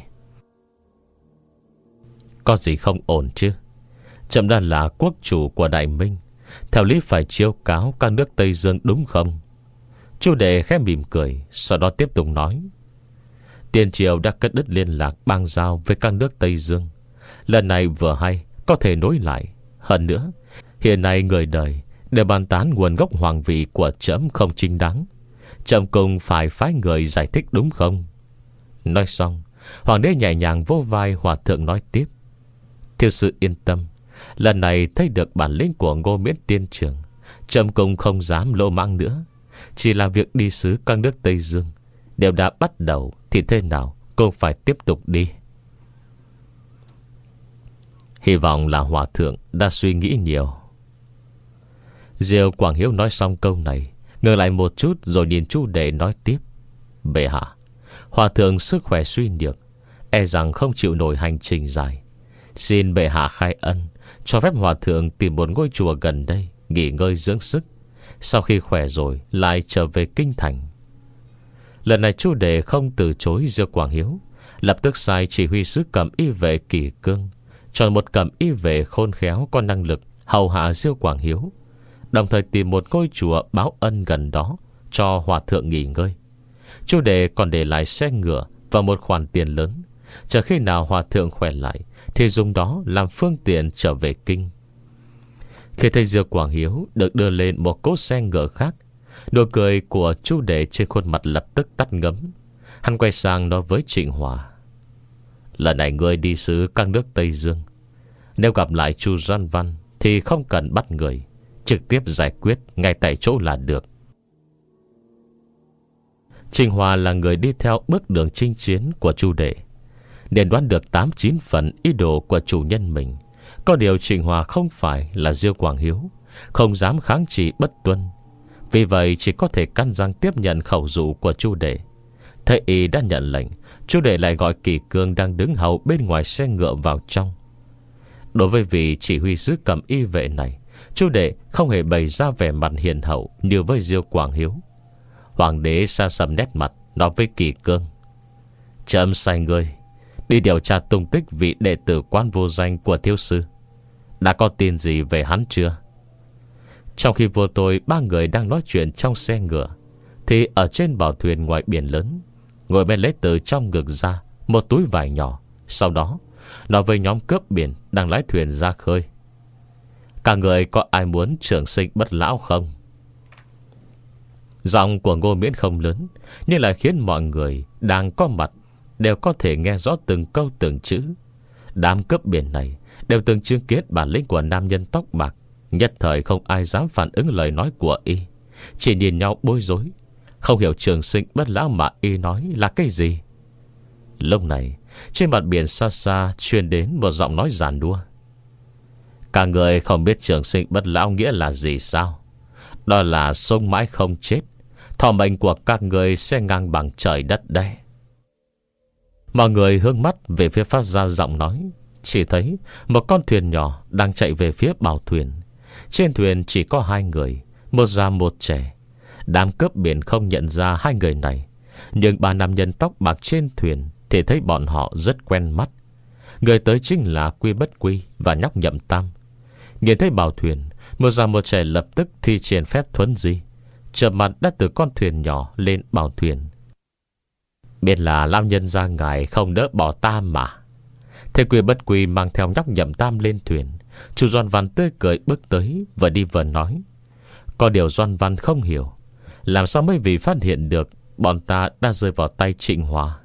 Có gì không ổn chứ? Trẫm đã là quốc chủ của Đại Minh, theo lý phải chiếu cáo các nước Tây Dương đúng không? Chu Đệ khẽ mỉm cười, sau đó tiếp tục nói: Tiền triều đã cắt đứt liên lạc bang giao với các nước Tây Dương. Lần này vừa hay có thể nối lại. Hơn nữa, hiện nay người đời đều bàn tán nguồn gốc hoàng vị của trẫm không chính đáng. Trẫm cùng phải phái người giải thích đúng không? Nói xong, hoàng đế nhẹ nhàng vô vai hòa thượng nói tiếp: Thiếu sư yên tâm, lần này thấy được bản lĩnh của Ngô Miễn tiên trưởng, trẫm cùng không dám lỗ mãng nữa. Chỉ là việc đi sứ các nước Tây Dương đều đã bắt đầu, thì thế nào cũng phải tiếp tục đi. Hy vọng là hòa thượng đã suy nghĩ nhiều. Diêu Quảng Hiếu nói xong câu này, ngừng lại một chút rồi nhìn Chu Đệ nói tiếp: Bệ hạ, hòa thượng sức khỏe suy nhược, e rằng không chịu nổi hành trình dài. Xin bệ hạ khai ân, cho phép hòa thượng tìm một ngôi chùa gần đây nghỉ ngơi dưỡng sức, sau khi khỏe rồi lại trở về kinh thành. Lần này Chu Đệ không từ chối Diêu Quảng Hiếu, lập tức sai chỉ huy sứ cầm y vệ Kỷ Cương chọn một cầm y vệ khôn khéo có năng lực hầu hạ Diêu Quảng Hiếu, đồng thời tìm một ngôi chùa báo ân gần đó cho hòa thượng nghỉ ngơi. Chu Đệ còn để lại xe ngựa và một khoản tiền lớn, chờ khi nào hòa thượng khỏe lại thì dùng đó làm phương tiện trở về kinh. Khi thấy Diêu Quảng Hiếu được đưa lên một cỗ xe ngựa khác, nụ cười của Chu Đệ trên khuôn mặt lập tức tắt ngấm. Hắn quay sang nói với Trịnh Hòa: lần này ngươi đi sứ các nước Tây Dương, nếu gặp lại Chu Doan Văn thì không cần bắt người, trực tiếp giải quyết ngay tại chỗ là được. Trịnh Hòa là người đi theo bước đường chinh chiến của Chu Đệ, nên đoán được tám chín phần ý đồ của chủ nhân mình. Có điều Trịnh Hòa không phải là Diêu Quảng Hiếu, không dám kháng chỉ bất tuân. Vì vậy chỉ có thể cắn răng tiếp nhận khẩu dụ của Chu Đệ. Thấy y đã nhận lệnh, Chu Đệ lại gọi Kỳ Cương đang đứng hầu bên ngoài xe ngựa vào trong. Đối với vị chỉ huy sứ cầm y vệ này, Chu Đệ không hề bày ra vẻ mặt hiền hậu như với Diêu Quảng Hiếu. Hoàng đế sa sầm nét mặt, nói với Kỳ Cương: chấm sai ngươi đi điều tra tung tích vị đệ tử Quan Vô Danh của thiếu sư. Đã có tin gì về hắn chưa? Trong khi vua tôi ba người đang nói chuyện trong xe ngựa, thì ở trên bảo thuyền ngoài biển lớn, ngồi bên lấy từ trong ngực ra một túi vải nhỏ. Sau đó nói với nhóm cướp biển đang lái thuyền ra khơi: cả người có ai muốn trường sinh bất lão không? Giọng của Ngô Miễn không lớn, nhưng lại khiến mọi người đang có mặt đều có thể nghe rõ từng câu từng chữ. Đám cướp biển này đều từng chứng kiến bản lĩnh của nam nhân tóc bạc, nhất thời không ai dám phản ứng lời nói của y, chỉ nhìn nhau bối rối, không hiểu trường sinh bất lão mà y nói là cái gì. Lúc này trên mặt biển xa xa truyền đến một giọng nói giàn đua: cả người không biết trường sinh bất lão nghĩa là gì sao? Đó là sống mãi không chết, thọ mệnh của các người sẽ ngang bằng trời đất đây. Mọi người hướng mắt về phía phát ra giọng nói, chỉ thấy một con thuyền nhỏ đang chạy về phía bảo thuyền. Trên thuyền chỉ có hai người, một già một trẻ. Đám cướp biển không nhận ra hai người này, nhưng ba nam nhân tóc bạc trên thuyền thì thấy bọn họ rất quen mắt. Người tới chính là Quy Bất Quy và nhóc Nhậm Tam. Nhìn thấy bảo thuyền, một già một trẻ lập tức thi triển phép thuấn di, chợp mặt đã từ con thuyền nhỏ lên bảo thuyền. Biết là lao nhân ra ngài không đỡ bỏ ta mà. Thế Quy Bất Quy mang theo nhóc Nhậm Tam lên thuyền. Chu Doan Văn tươi cười bước tới, vừa đi vừa nói: có điều Doan Văn không hiểu, làm sao mấy vị phát hiện được bọn ta đã rơi vào tay Trịnh Hòa?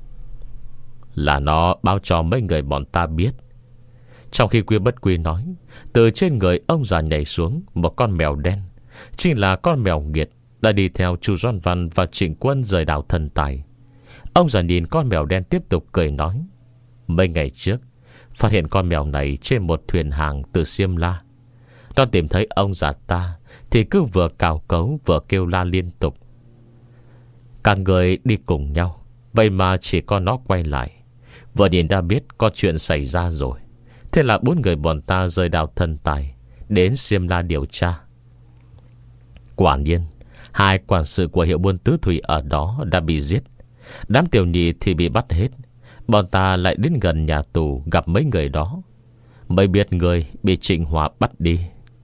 Là nó báo cho mấy người bọn ta biết. Trong khi Quy Bất Quy nói, từ trên người ông già nhảy xuống một con mèo đen, chính là con mèo nghiệt đã đi theo Chu Doan Văn và Trịnh Quân rời đảo Thần Tài. Ông già nhìn con mèo đen tiếp tục cười nói: mấy ngày trước phát hiện con mèo này trên một thuyền hàng từ Xiêm La. Nó tìm thấy ông già ta thì cứ vừa cào cấu vừa kêu la liên tục. Cả người đi cùng nhau, vậy mà chỉ có nó quay lại, vừa nhìn đã biết có chuyện xảy ra rồi. Thế là bốn người bọn ta rời đảo Thần Tài đến Xiêm La điều tra. Quả nhiên hai quản sự của hiệu buôn tứ thủy ở đó đã bị giết. Đám tiểu nhị thì bị bắt hết. Bọn ta lại đến gần nhà tù gặp mấy người đó, mới biết người bị Trịnh Hòa bắt đi.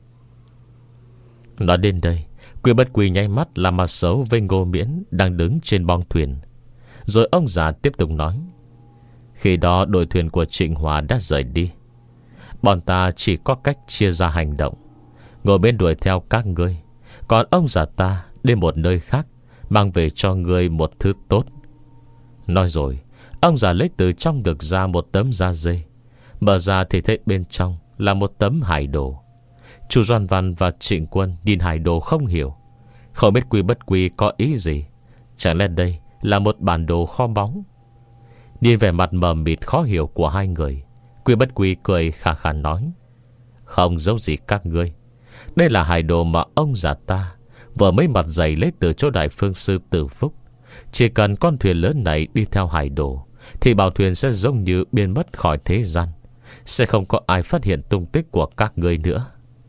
Nói đến đây, Quy Bất Quy nháy mắt làm mặt xấu với Ngô Miễn đang đứng trên bong thuyền. Rồi ông già tiếp tục nói: khi đó đội thuyền của Trịnh Hòa đã rời đi, bọn ta chỉ có cách chia ra hành động. Ngô Miễn đuổi theo các ngươi, còn ông già ta đến một nơi khác, mang về cho ngươi một thứ tốt. Nói rồi ông già lấy từ trong ngực ra một tấm da dê. Mở ra thì thấy bên trong là một tấm hải đồ. Chu Doan Văn và Trịnh Quân nhìn hải đồ không hiểu, không biết Quy Bất Quy có ý gì. Chẳng lẽ đây là một bản đồ kho báu? Nhìn vẻ mặt mờ mịt khó hiểu của hai người, Quy Bất Quy cười khà khà nói: không giấu gì các ngươi, đây là hải đồ mà ông già ta vừa mới mặt dày lấy từ chỗ đại phương sư Tử Phúc. Chỉ cần con thuyền lớn này đi theo hải đồ thì bảo thuyền sẽ giống như biến mất khỏi thế gian, sẽ không có ai phát hiện tung tích của các ngươi nữa.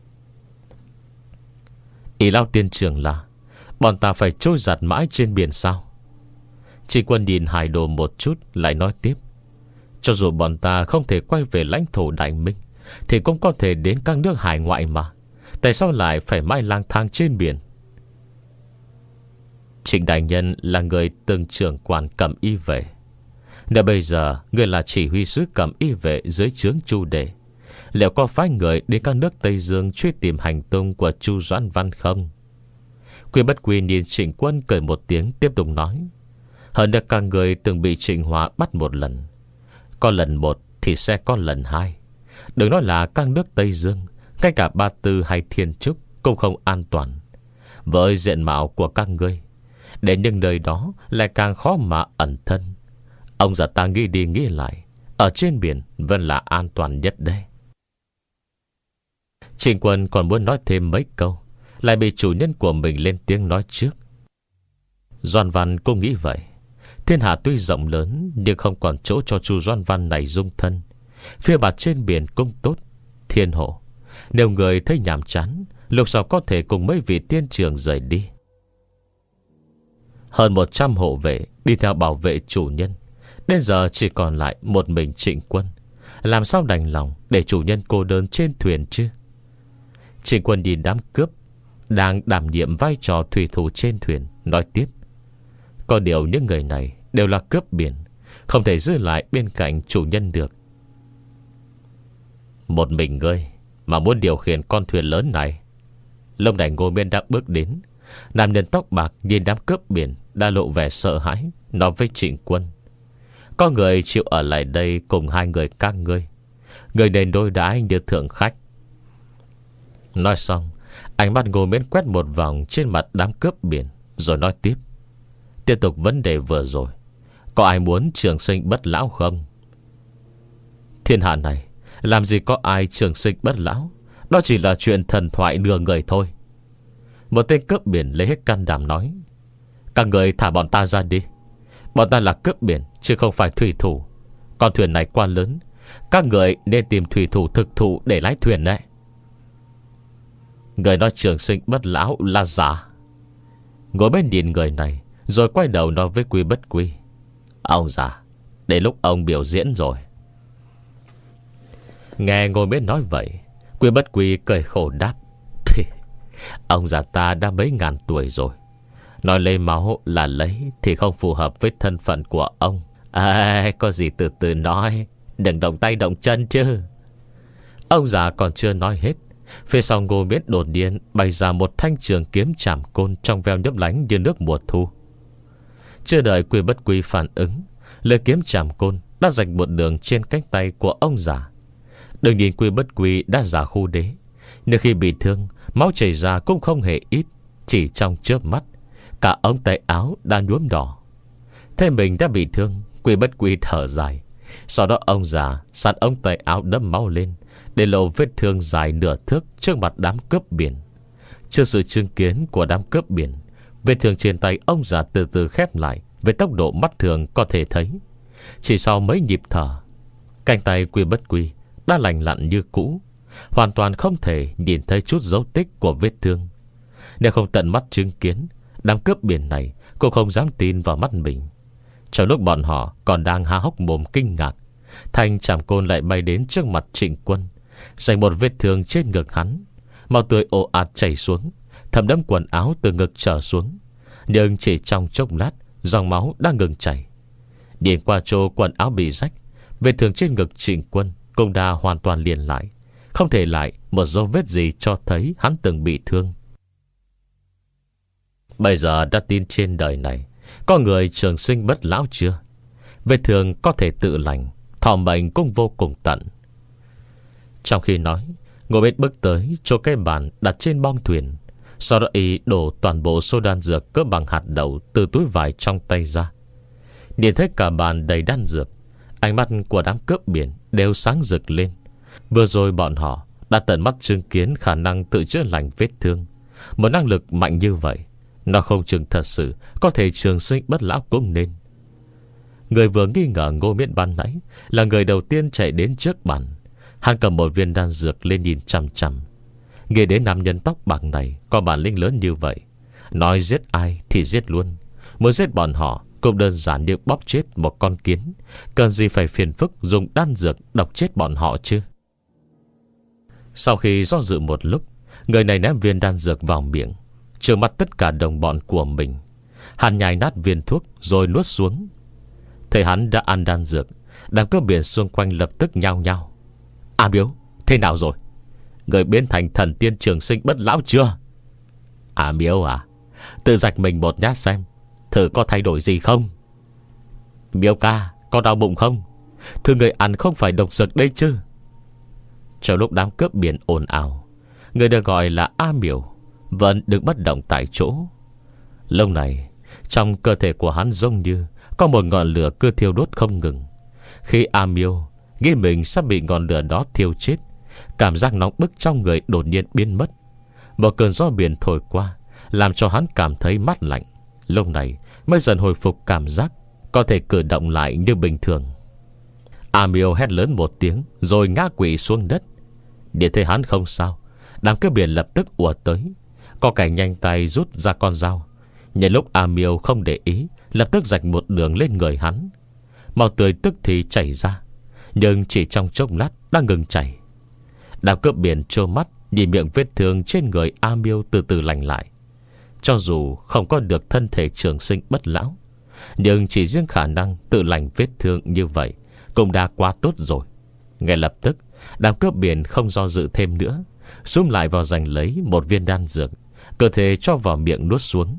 Ý Lao tiên trưởng là bọn ta phải trôi giạt mãi trên biển sao? Chỉ Quân nhìn hải đồ một chút lại nói tiếp: cho dù bọn ta không thể quay về lãnh thổ Đại Minh thì cũng có thể đến các nước hải ngoại mà. Tại sao lại phải mãi lang thang trên biển? Trịnh đại nhân là người từng trưởng quản Cẩm Y vệ, nếu bây giờ người là chỉ huy sứ Cẩm Y vệ dưới trướng Chu Đệ, liệu có phái người đến các nước Tây Dương truy tìm hành tung của Chu Doãn Văn không? Quy Bất Quy nhìn Trịnh Quân cười một tiếng, tiếp tục nói: hơn nữa các người từng bị Trịnh Hòa bắt một lần, có lần một thì sẽ có lần hai. Đừng nói là các nước Tây Dương, ngay cả Ba Tư hay Thiên Trúc cũng không an toàn. Với diện mạo của các ngươi, đến những nơi đó lại càng khó mà ẩn thân. Ông già ta nghĩ đi nghĩ lại, ở trên biển vẫn là an toàn nhất đây. Trịnh Quân còn muốn nói thêm mấy câu, lại bị chủ nhân của mình lên tiếng nói trước. Doan Văn cũng nghĩ vậy. Thiên hạ tuy rộng lớn, nhưng không còn chỗ cho chu Doan Văn này dung thân. Phía bạt trên biển cũng tốt, thiên hộ. Nếu người thấy nhàm chán, lúc sau có thể cùng mấy vị tiên trưởng rời đi. Hơn một trăm hộ vệ đi theo bảo vệ chủ nhân, đến giờ chỉ còn lại một mình Trịnh Quân. Làm sao đành lòng để chủ nhân cô đơn trên thuyền chứ? Trịnh Quân nhìn đám cướp đang đảm nhiệm vai trò thủy thủ trên thuyền, nói tiếp: có điều những người này đều là cướp biển, không thể giữ lại bên cạnh chủ nhân được. Một mình ngươi mà muốn điều khiển con thuyền lớn này? Lúc này Ngô Miên đã bước đến. Nam nhân tóc bạc nhìn đám cướp biển đã lộ vẻ sợ hãi, nói với Trịnh Quân: có người chịu ở lại đây cùng hai người các ngươi, người nên đối đãi như thượng khách. Nói xong, ánh mắt Ngô Miên quét một vòng trên mặt đám cướp biển, rồi nói tiếp: tiếp tục vấn đề vừa rồi, có ai muốn trường sinh bất lão không? Thiên hạ này làm gì có ai trường sinh bất lão, đó chỉ là chuyện thần thoại đưa người thôi. Một tên cướp biển lấy hết can đảm nói: các người thả bọn ta ra đi. Bọn ta là cướp biển chứ không phải thủy thủ. Con thuyền này quá lớn, các người nên tìm thủy thủ thực thụ để lái thuyền đấy. Người nói trường sinh bất lão là giả. Ngồi bên nhìn người này, rồi quay đầu nói với Quy Bất Quy: ông già, đến lúc ông biểu diễn rồi. Nghe ngồi bên nói vậy, Quy Bất Quy cười khổ đáp: ông già ta đã mấy ngàn tuổi rồi, nói lấy máu là lấy thì không phù hợp với thân phận của ông. À, có gì từ từ nói, đừng động tay động chân chứ. Ông già còn chưa nói hết, phía sau Ngô Miễn đột nhiên bày ra một thanh trường kiếm chảm côn trong veo nhấp lánh như nước mùa thu. Chưa đợi Quy Bất Quy phản ứng, lưỡi kiếm chảm côn đã rạch một đường trên cánh tay của ông già. Đừng nhìn Quy Bất Quy đã già khu đế, nhưng khi bị thương, máu chảy ra cũng không hề ít. Chỉ trong chớp mắt, cả ống tay áo đã nhuốm đỏ. Thế mình đã bị thương, Quy Bất Quy thở dài. Sau đó ông già sát ống tay áo đẫm máu lên, để lộ vết thương dài nửa thước trước mặt đám cướp biển. Trước sự chứng kiến của đám cướp biển, vết thương trên tay ông già từ từ khép lại với tốc độ mắt thường có thể thấy. Chỉ sau mấy nhịp thở, cánh tay Quy Bất Quy đã lành lặn như cũ, hoàn toàn không thể nhìn thấy chút dấu tích của vết thương. Nếu không tận mắt chứng kiến, đám cướp biển này cũng không dám tin vào mắt mình. Trong lúc bọn họ còn đang há hốc mồm kinh ngạc, thanh chảm côn lại bay đến trước mặt Trịnh Quân, dành một vết thương trên ngực hắn. Máu tươi ồ ạt chảy xuống, thấm đẫm quần áo từ ngực trở xuống. Nhưng chỉ trong chốc lát, dòng máu đã ngừng chảy. Điền qua chỗ quần áo bị rách, vết thương trên ngực Trịnh Quân cũng đã hoàn toàn liền lại, không thể lại một dấu vết gì cho thấy hắn từng bị thương. Bây giờ đã tin trên đời này có người trường sinh bất lão chưa? Vết thương có thể tự lành, thọ mệnh cũng vô cùng tận. Trong khi nói, ngồi bên bước tới chỗ cái bàn đặt trên bong thuyền. Sau đó y đổ toàn bộ số đan dược cỡ bằng hạt đậu từ túi vải trong tay ra. Nhìn thấy cả bàn đầy đan dược, ánh mắt của đám cướp biển đều sáng rực lên. Vừa rồi bọn họ đã tận mắt chứng kiến khả năng tự chữa lành vết thương. Một năng lực mạnh như vậy, nó không chừng thật sự có thể trường sinh bất lão cũng nên. Người vừa nghi ngờ Ngô Miễn ban nãy là người đầu tiên chạy đến trước bàn. Hắn cầm một viên đan dược lên nhìn chằm chằm. Nghe đến nam nhân tóc bạc này có bản lĩnh lớn như vậy, nói giết ai thì giết luôn. Muốn giết bọn họ cũng đơn giản như bóp chết một con kiến. Cần gì phải phiền phức dùng đan dược độc chết bọn họ chứ? Sau khi do dự một lúc, người này ném viên đan dược vào miệng, trợn mắt tất cả đồng bọn của mình. Hắn nhai nát viên thuốc rồi nuốt xuống. Thấy hắn đã ăn đan dược, đám cướp biển xung quanh lập tức nhao nhao: A Miếu, Thế nào rồi? Người biến thành thần tiên trường sinh bất lão chưa? À Miêu à, tự rạch mình một nhát xem, thử có thay đổi gì không. Miêu ca, có đau bụng không? Thưa người ăn không phải độc dược đây chứ? Trong lúc đám cướp biển ồn ào, người được gọi là A Miểu vẫn đứng bất động tại chỗ. Lúc này trong cơ thể của hắn giống như có một ngọn lửa cứ thiêu đốt không ngừng. Khi A Miêu nghĩ mình sắp bị ngọn lửa đó thiêu chết, cảm giác nóng bức trong người đột nhiên biến mất. Một cơn gió biển thổi qua, làm cho hắn cảm thấy mát lạnh. Lúc này mới dần hồi phục cảm giác, có thể cử động lại như bình thường. A Miêu hét lớn một tiếng rồi ngã quỵ xuống đất. Để thấy hắn không sao, đám cướp biển lập tức ùa tới. Có kẻ nhanh tay rút ra con dao. Nhân lúc A Miêu không để ý, lập tức rạch một đường lên người hắn. Máu tươi tức thì chảy ra, nhưng chỉ trong chốc lát đã ngừng chảy. Đám cướp biển trố mắt nhìn miệng vết thương trên người A Miêu từ từ lành lại. Cho dù không có được thân thể trường sinh bất lão, nhưng chỉ riêng khả năng tự lành vết thương như vậy cũng đã quá tốt rồi. Ngay lập tức đám cướp biển không do dự thêm nữa, xúm lại vào giành lấy một viên đan dược, cơ thể cho vào miệng nuốt xuống.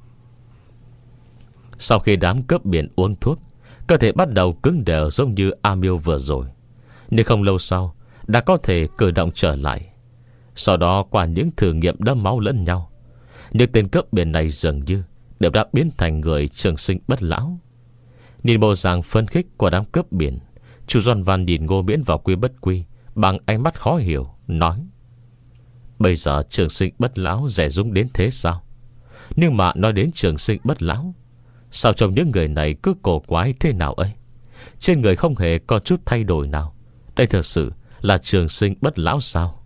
Sau khi đám cướp biển uống thuốc, cơ thể bắt đầu cứng đờ giống như A Miêu vừa rồi. Nhưng không lâu sau đã có thể cử động trở lại. Sau đó qua những thử nghiệm đẫm máu lẫn nhau, những tên cướp biển này dường như đều đã biến thành người trường sinh bất lão. Nhìn bộ dạng phấn khích của đám cướp biển, chú Doan Văn nhìn Ngô Miễn và Quy Bất Quy bằng ánh mắt khó hiểu, nói: bây giờ trường sinh bất lão rẻ rúng đến thế sao? Nhưng mà nói đến trường sinh bất lão, sao trông những người này cứ cổ quái thế nào ấy? Trên người không hề có chút thay đổi nào. Đây thật sự là trường sinh bất lão sao?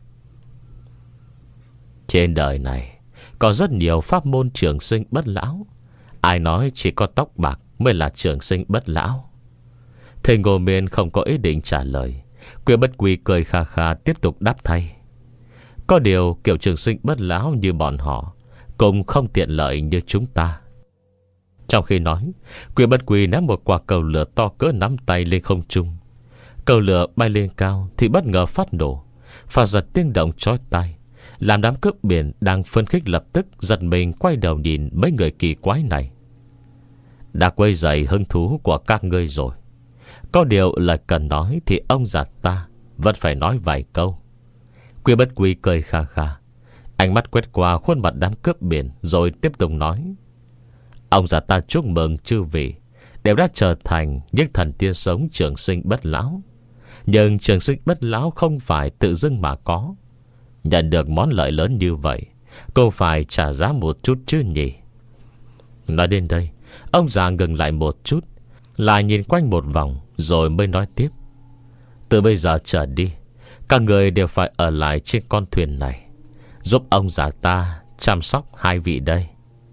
Trên đời này có rất nhiều pháp môn trường sinh bất lão. Ai nói chỉ có tóc bạc mới là trường sinh bất lão? Thầy Ngô Miên không có ý định trả lời. Quy Bất Quy cười kha kha tiếp tục đáp thay. Có điều kiểu trường sinh bất lão như bọn họ cũng không tiện lợi như chúng ta. Trong khi nói, Quy Bất Quy ném một quả cầu lửa to cỡ nắm tay lên không trung. Cầu lửa bay lên cao thì bất ngờ phát nổ, phát ra tiếng động chói tai, làm đám cướp biển đang phấn khích lập tức giật mình quay đầu nhìn mấy người kỳ quái này. Đã quấy rầy hứng thú của các ngươi rồi. Có điều lời cần nói thì ông già ta vẫn phải nói vài câu. Quy Bất Quy cười kha kha, ánh mắt quét qua khuôn mặt đám cướp biển rồi tiếp tục nói: ông già ta chúc mừng chư vị đều đã trở thành những thần tiên sống trường sinh bất lão. Nhưng trường sinh bất lão không phải tự dưng mà có. Nhận được món lợi lớn như vậy, cô phải trả giá một chút chứ nhỉ? Nói đến đây, ông già ngừng lại một chút, lại nhìn quanh một vòng rồi mới nói tiếp: từ bây giờ trở đi, các người đều phải ở lại trên con thuyền này, giúp ông già ta chăm sóc hai vị đây.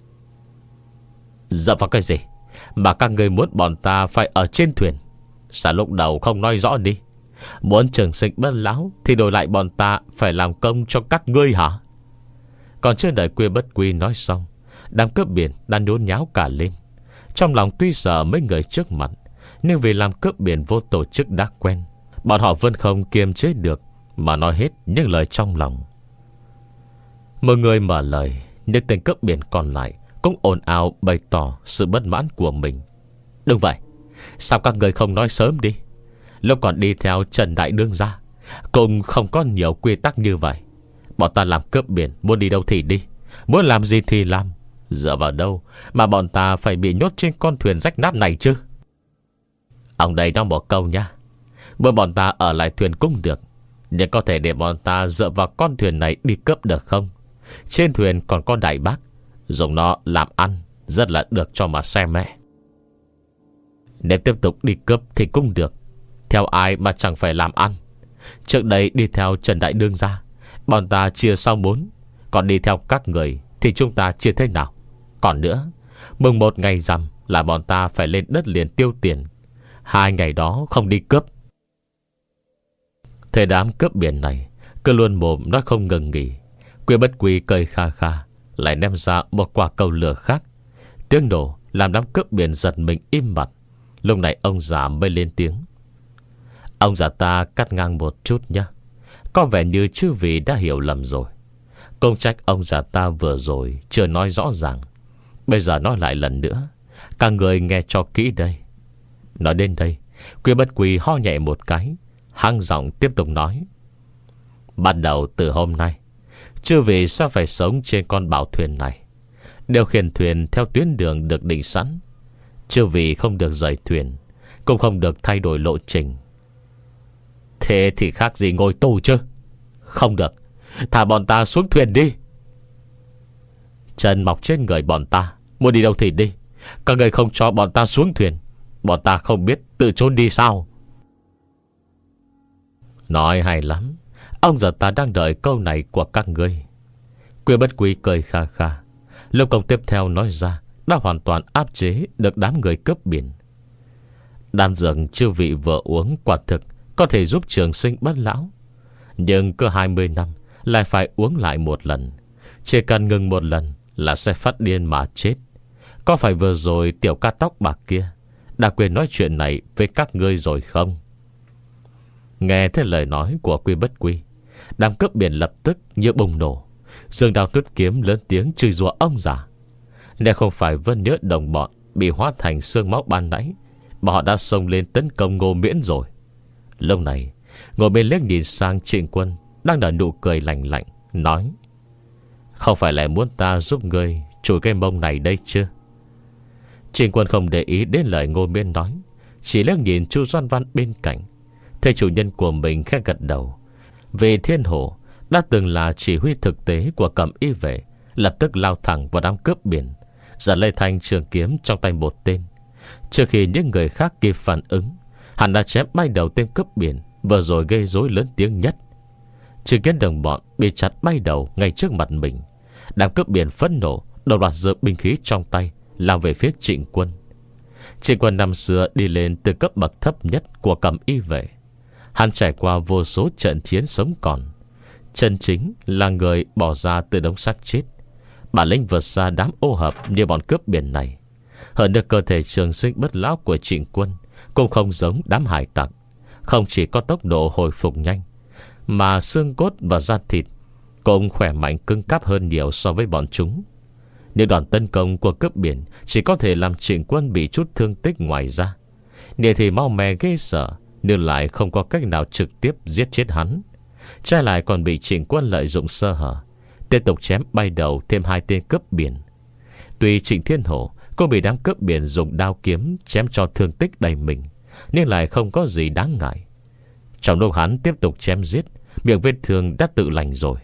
Dạ vào cái gì mà các người muốn bọn ta phải ở trên thuyền? Sao lúc đầu không nói rõ đi? Muốn trường sinh bất lão thì đổi lại bọn ta phải làm công cho các ngươi hả? Còn chưa đợi Quy Bất Quy nói xong, đám cướp biển đã nhốn nháo cả lên. Trong lòng tuy sợ mấy người trước mặt, nhưng vì làm cướp biển vô tổ chức đã quen, bọn họ vẫn không kiềm chế được mà nói hết những lời trong lòng. Một người mở lời, những tên cướp biển còn lại cũng ồn ào bày tỏ sự bất mãn của mình. Đúng vậy, sao các người không nói sớm đi? Lúc còn đi theo Trần Đại Đương gia cũng không có nhiều quy tắc như vậy. Bọn ta làm cướp biển, muốn đi đâu thì đi, muốn làm gì thì làm. Dựa vào đâu mà bọn ta phải bị nhốt trên con thuyền rách nát này chứ? Ông đây nói một câu nha, muốn bọn ta ở lại thuyền cũng được, nhưng có thể để bọn ta dựa vào con thuyền này đi cướp được không? Trên thuyền còn có đại bác, dùng nó làm ăn rất là được cho mà xem mẹ. Nếu tiếp tục đi cướp thì cũng được, theo ai mà chẳng phải làm ăn. Trước đây đi theo Trần Đại Đương gia, bọn ta chia sau bốn. Còn đi theo các người thì chúng ta chia thế nào? Còn nữa, mừng một ngày rằm là bọn ta phải lên đất liền tiêu tiền. Hai ngày đó không đi cướp. Thế đám cướp biển này cứ luôn mồm nói không ngừng nghỉ. Quy Bất Quy cười kha kha, lại ném ra một quả cầu lửa khác. Tiếng nổ làm đám cướp biển giật mình im bặt. Lúc này ông già mới lên tiếng: ông già ta cắt ngang một chút nhé. Có vẻ như chư vị đã hiểu lầm rồi. Công trách ông già ta vừa rồi chưa nói rõ ràng, bây giờ nói lại lần nữa, các người nghe cho kỹ đây. Nói đến đây, Quy Bất Quy ho nhẹ một cái, hăng giọng tiếp tục nói: bắt đầu từ hôm nay, chư vị sẽ phải sống trên con bảo thuyền này, điều khiển thuyền theo tuyến đường được định sẵn. Chư vị không được rời thuyền, cũng không được thay đổi lộ trình. Thế thì khác gì ngồi tù chứ? Không được, thả bọn ta xuống thuyền đi. Chân mọc trên người bọn ta, muốn đi đâu thì đi. Các người không cho bọn ta xuống thuyền, bọn ta không biết tự trốn đi sao? Nói hay lắm. Ông già ta đang đợi câu này của các ngươi. Quy Bất Quy cười kha kha. Lúc công tiếp theo nói ra đã hoàn toàn áp chế được đám người cướp biển. Đan dược chư vị vừa uống quả thực có thể giúp trường sinh bất lão, nhưng cứ hai mươi năm lại phải uống lại một lần. Chỉ cần ngừng một lần là sẽ phát điên mà chết. Có phải vừa rồi tiểu ca tóc bạc kia đã quên nói chuyện này với các ngươi rồi không? Nghe thấy lời nói của Quy Bất Quy, đám cướp biển lập tức như bùng nổ, dương đao tuyết kiếm lớn tiếng chửi rủa ông già. Nếu không phải Vân Nhớ đồng bọn bị hóa thành xương máu ban nãy, mà họ đã xông lên tấn công Ngô Miễn rồi. Lúc này Ngô Miễn liếc nhìn sang Trịnh Quân đang nở nụ cười lạnh lạnh, nói: không phải lại muốn ta giúp ngươi chùi cái mông này đây chứ? Trịnh Quân không để ý đến lời Ngô Miễn nói, chỉ liếc nhìn Chu Doan Văn bên cạnh. Thấy chủ nhân của mình khẽ gật đầu. Vì Thiên Hổ đã từng là chỉ huy thực tế của Cẩm Y vệ, lập tức lao thẳng vào đám cướp biển, giật lấy thanh trường kiếm trong tay một tên. Trước khi những người khác kịp phản ứng, hắn đã chém bay đầu tên cướp biển vừa rồi gây rối lớn tiếng nhất. Chứng kiến đồng bọn bị chặt bay đầu ngay trước mặt mình, đám cướp biển phẫn nộ đồng loạt giơ binh khí trong tay lao về phía Trịnh Quân. Trịnh Quân năm xưa đi lên từ cấp bậc thấp nhất của Cẩm Y vệ. Hắn trải qua vô số trận chiến sống còn, chân chính là người bỏ ra từ đống xác chết. Bản lĩnh vượt xa đám ô hợp như bọn cướp biển này. Hơn nữa cơ thể trường sinh bất lão của Trịnh Quân cũng không giống đám hải tặc. Không chỉ có tốc độ hồi phục nhanh, mà xương cốt và da thịt cũng khỏe mạnh cứng cáp hơn nhiều so với bọn chúng. Những đòn tấn công của cướp biển chỉ có thể làm Trịnh Quân bị chút thương tích ngoài ra. Nếu thì mau mè ghê sợ, nhưng lại không có cách nào trực tiếp giết chết hắn. Trái lại còn bị Trịnh Quân lợi dụng sơ hở, tiếp tục chém bay đầu thêm hai tên cướp biển. Tuy Trịnh Thiên Hổ cũng bị đám cướp biển dùng đao kiếm chém cho thương tích đầy mình, nhưng lại không có gì đáng ngại. Trong lúc hắn tiếp tục chém giết, miệng vết thương đã tự lành rồi.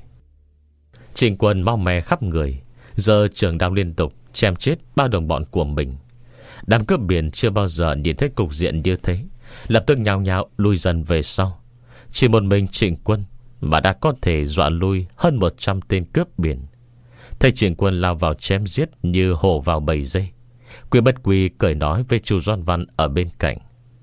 Trịnh Quân mau mè khắp người, giờ trường đao liên tục chém chết ba đồng bọn của mình. Đám cướp biển chưa bao giờ nhìn thấy cục diện như thế, lập tức nhao nhao lui dần về sau. Chỉ một mình Trịnh Quân mà đã có thể dọa lui hơn một trăm tên cướp biển. Thấy Trịnh Quân lao vào chém giết như hổ vào bầy dê, Quy Bất Quy cười nói với Chu Doan Văn ở bên cạnh: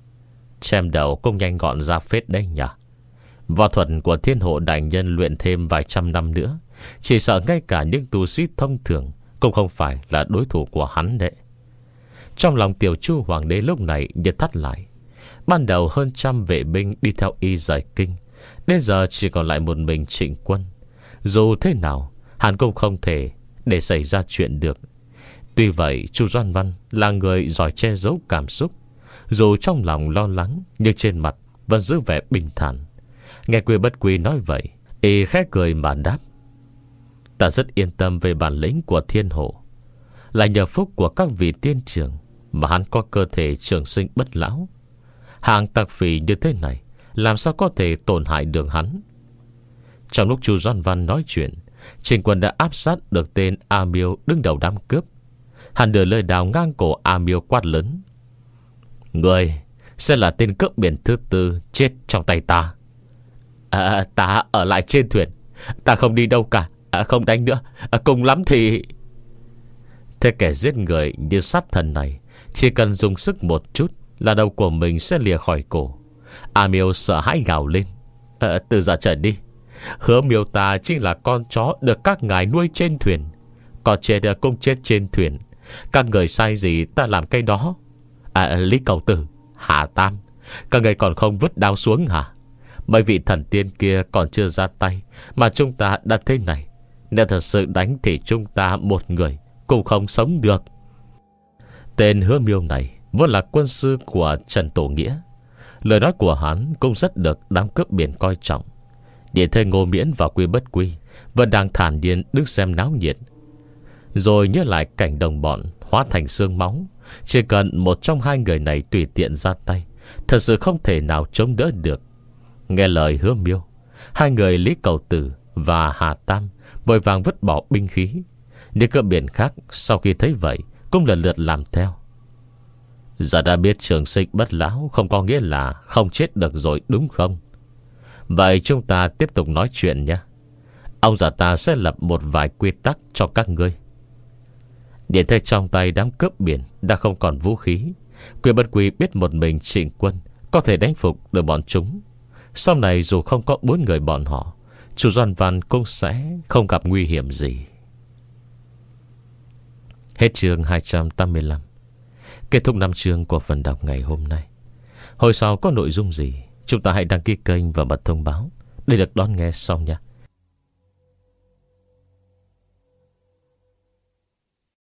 chém đầu cũng nhanh gọn ra phết đấy nhỉ. Võ thuật của Thiên Hộ đại nhân luyện thêm vài trăm năm nữa, chỉ sợ ngay cả những tu sĩ thông thường cũng không phải là đối thủ của hắn đấy. Trong lòng tiểu Chu hoàng đế lúc này như thắt lại. Ban đầu hơn trăm vệ binh đi theo y giải kinh, đến giờ chỉ còn lại một mình Trịnh Quân. Dù thế nào hắn cũng không thể để xảy ra chuyện được. Tuy vậy Chu Doan Văn là người giỏi che giấu cảm xúc. Dù trong lòng lo lắng, nhưng trên mặt vẫn giữ vẻ bình thản. Nghe Quy Bất Quy nói vậy, y khẽ cười mà đáp: ta rất yên tâm về bản lĩnh của Thiên Hộ. Là nhờ phúc của các vị tiên trưởng mà hắn có cơ thể trường sinh bất lão. Hạng tặc phỉ như thế này làm sao có thể tổn hại được hắn. Trong lúc Chu Doan Văn nói chuyện, Trịnh Quân đã áp sát được tên A Miêu đứng đầu đám cướp. Hắn đưa lời đào ngang cổ A Miêu quát lớn: người sẽ là tên cướp biển thứ tư chết trong tay ta. À, ta ở lại trên thuyền, ta không đi đâu cả. À, không đánh nữa. À, cùng lắm thì... Thế kẻ giết người như sát thần này chỉ cần dùng sức một chút là đầu của mình sẽ lìa khỏi cổ. A Miêu sợ hãi gào lên: à, từ giờ trở đi, Hứa Miêu ta chính là con chó được các ngài nuôi trên thuyền. Có chết cũng chết trên thuyền. Các người sai gì ta làm cái đó. À, Lý Cầu Tử, Hà Tam, các người còn không vứt đao xuống hả? Mấy vị thần tiên kia còn chưa ra tay mà chúng ta đã thế này. Nếu thật sự đánh thì chúng ta một người cũng không sống được. Tên Hứa Miêu này vốn là quân sư của Trần Tổ Nghĩa. Lời nói của hắn cũng rất được đám cướp biển coi trọng. Điện thê Ngô Miễn và Quy Bất Quy vẫn đang thản nhiên đứng xem náo nhiệt, rồi nhớ lại cảnh đồng bọn hóa thành xương máu. Chỉ cần một trong hai người này tùy tiện ra tay, thật sự không thể nào chống đỡ được. Nghe lời Hứa Miêu, hai người Lý Cầu Tử và Hà Tam vội vàng vứt bỏ binh khí. Những cướp biển khác sau khi thấy vậy cũng lần lượt làm theo. Giờ đã biết trường sinh bất lão không có nghĩa là không chết được rồi, đúng không? Vậy chúng ta tiếp tục nói chuyện nhé. Ông già ta sẽ lập một vài quy tắc cho các ngươi. Điện thấy trong tay đám cướp biển đã không còn vũ khí. Quy Bất Quy biết một mình Trịnh Quân có thể đánh phục được bọn chúng. Sau này dù không có bốn người bọn họ, chủ Doan Văn cũng sẽ không gặp nguy hiểm gì. Hết chương hai trăm tám mươi lăm. Kết thúc năm chương của phần đọc ngày hôm nay. Hồi sau có nội dung gì, chúng ta hãy đăng ký kênh và bật thông báo để được đón nghe sau nha.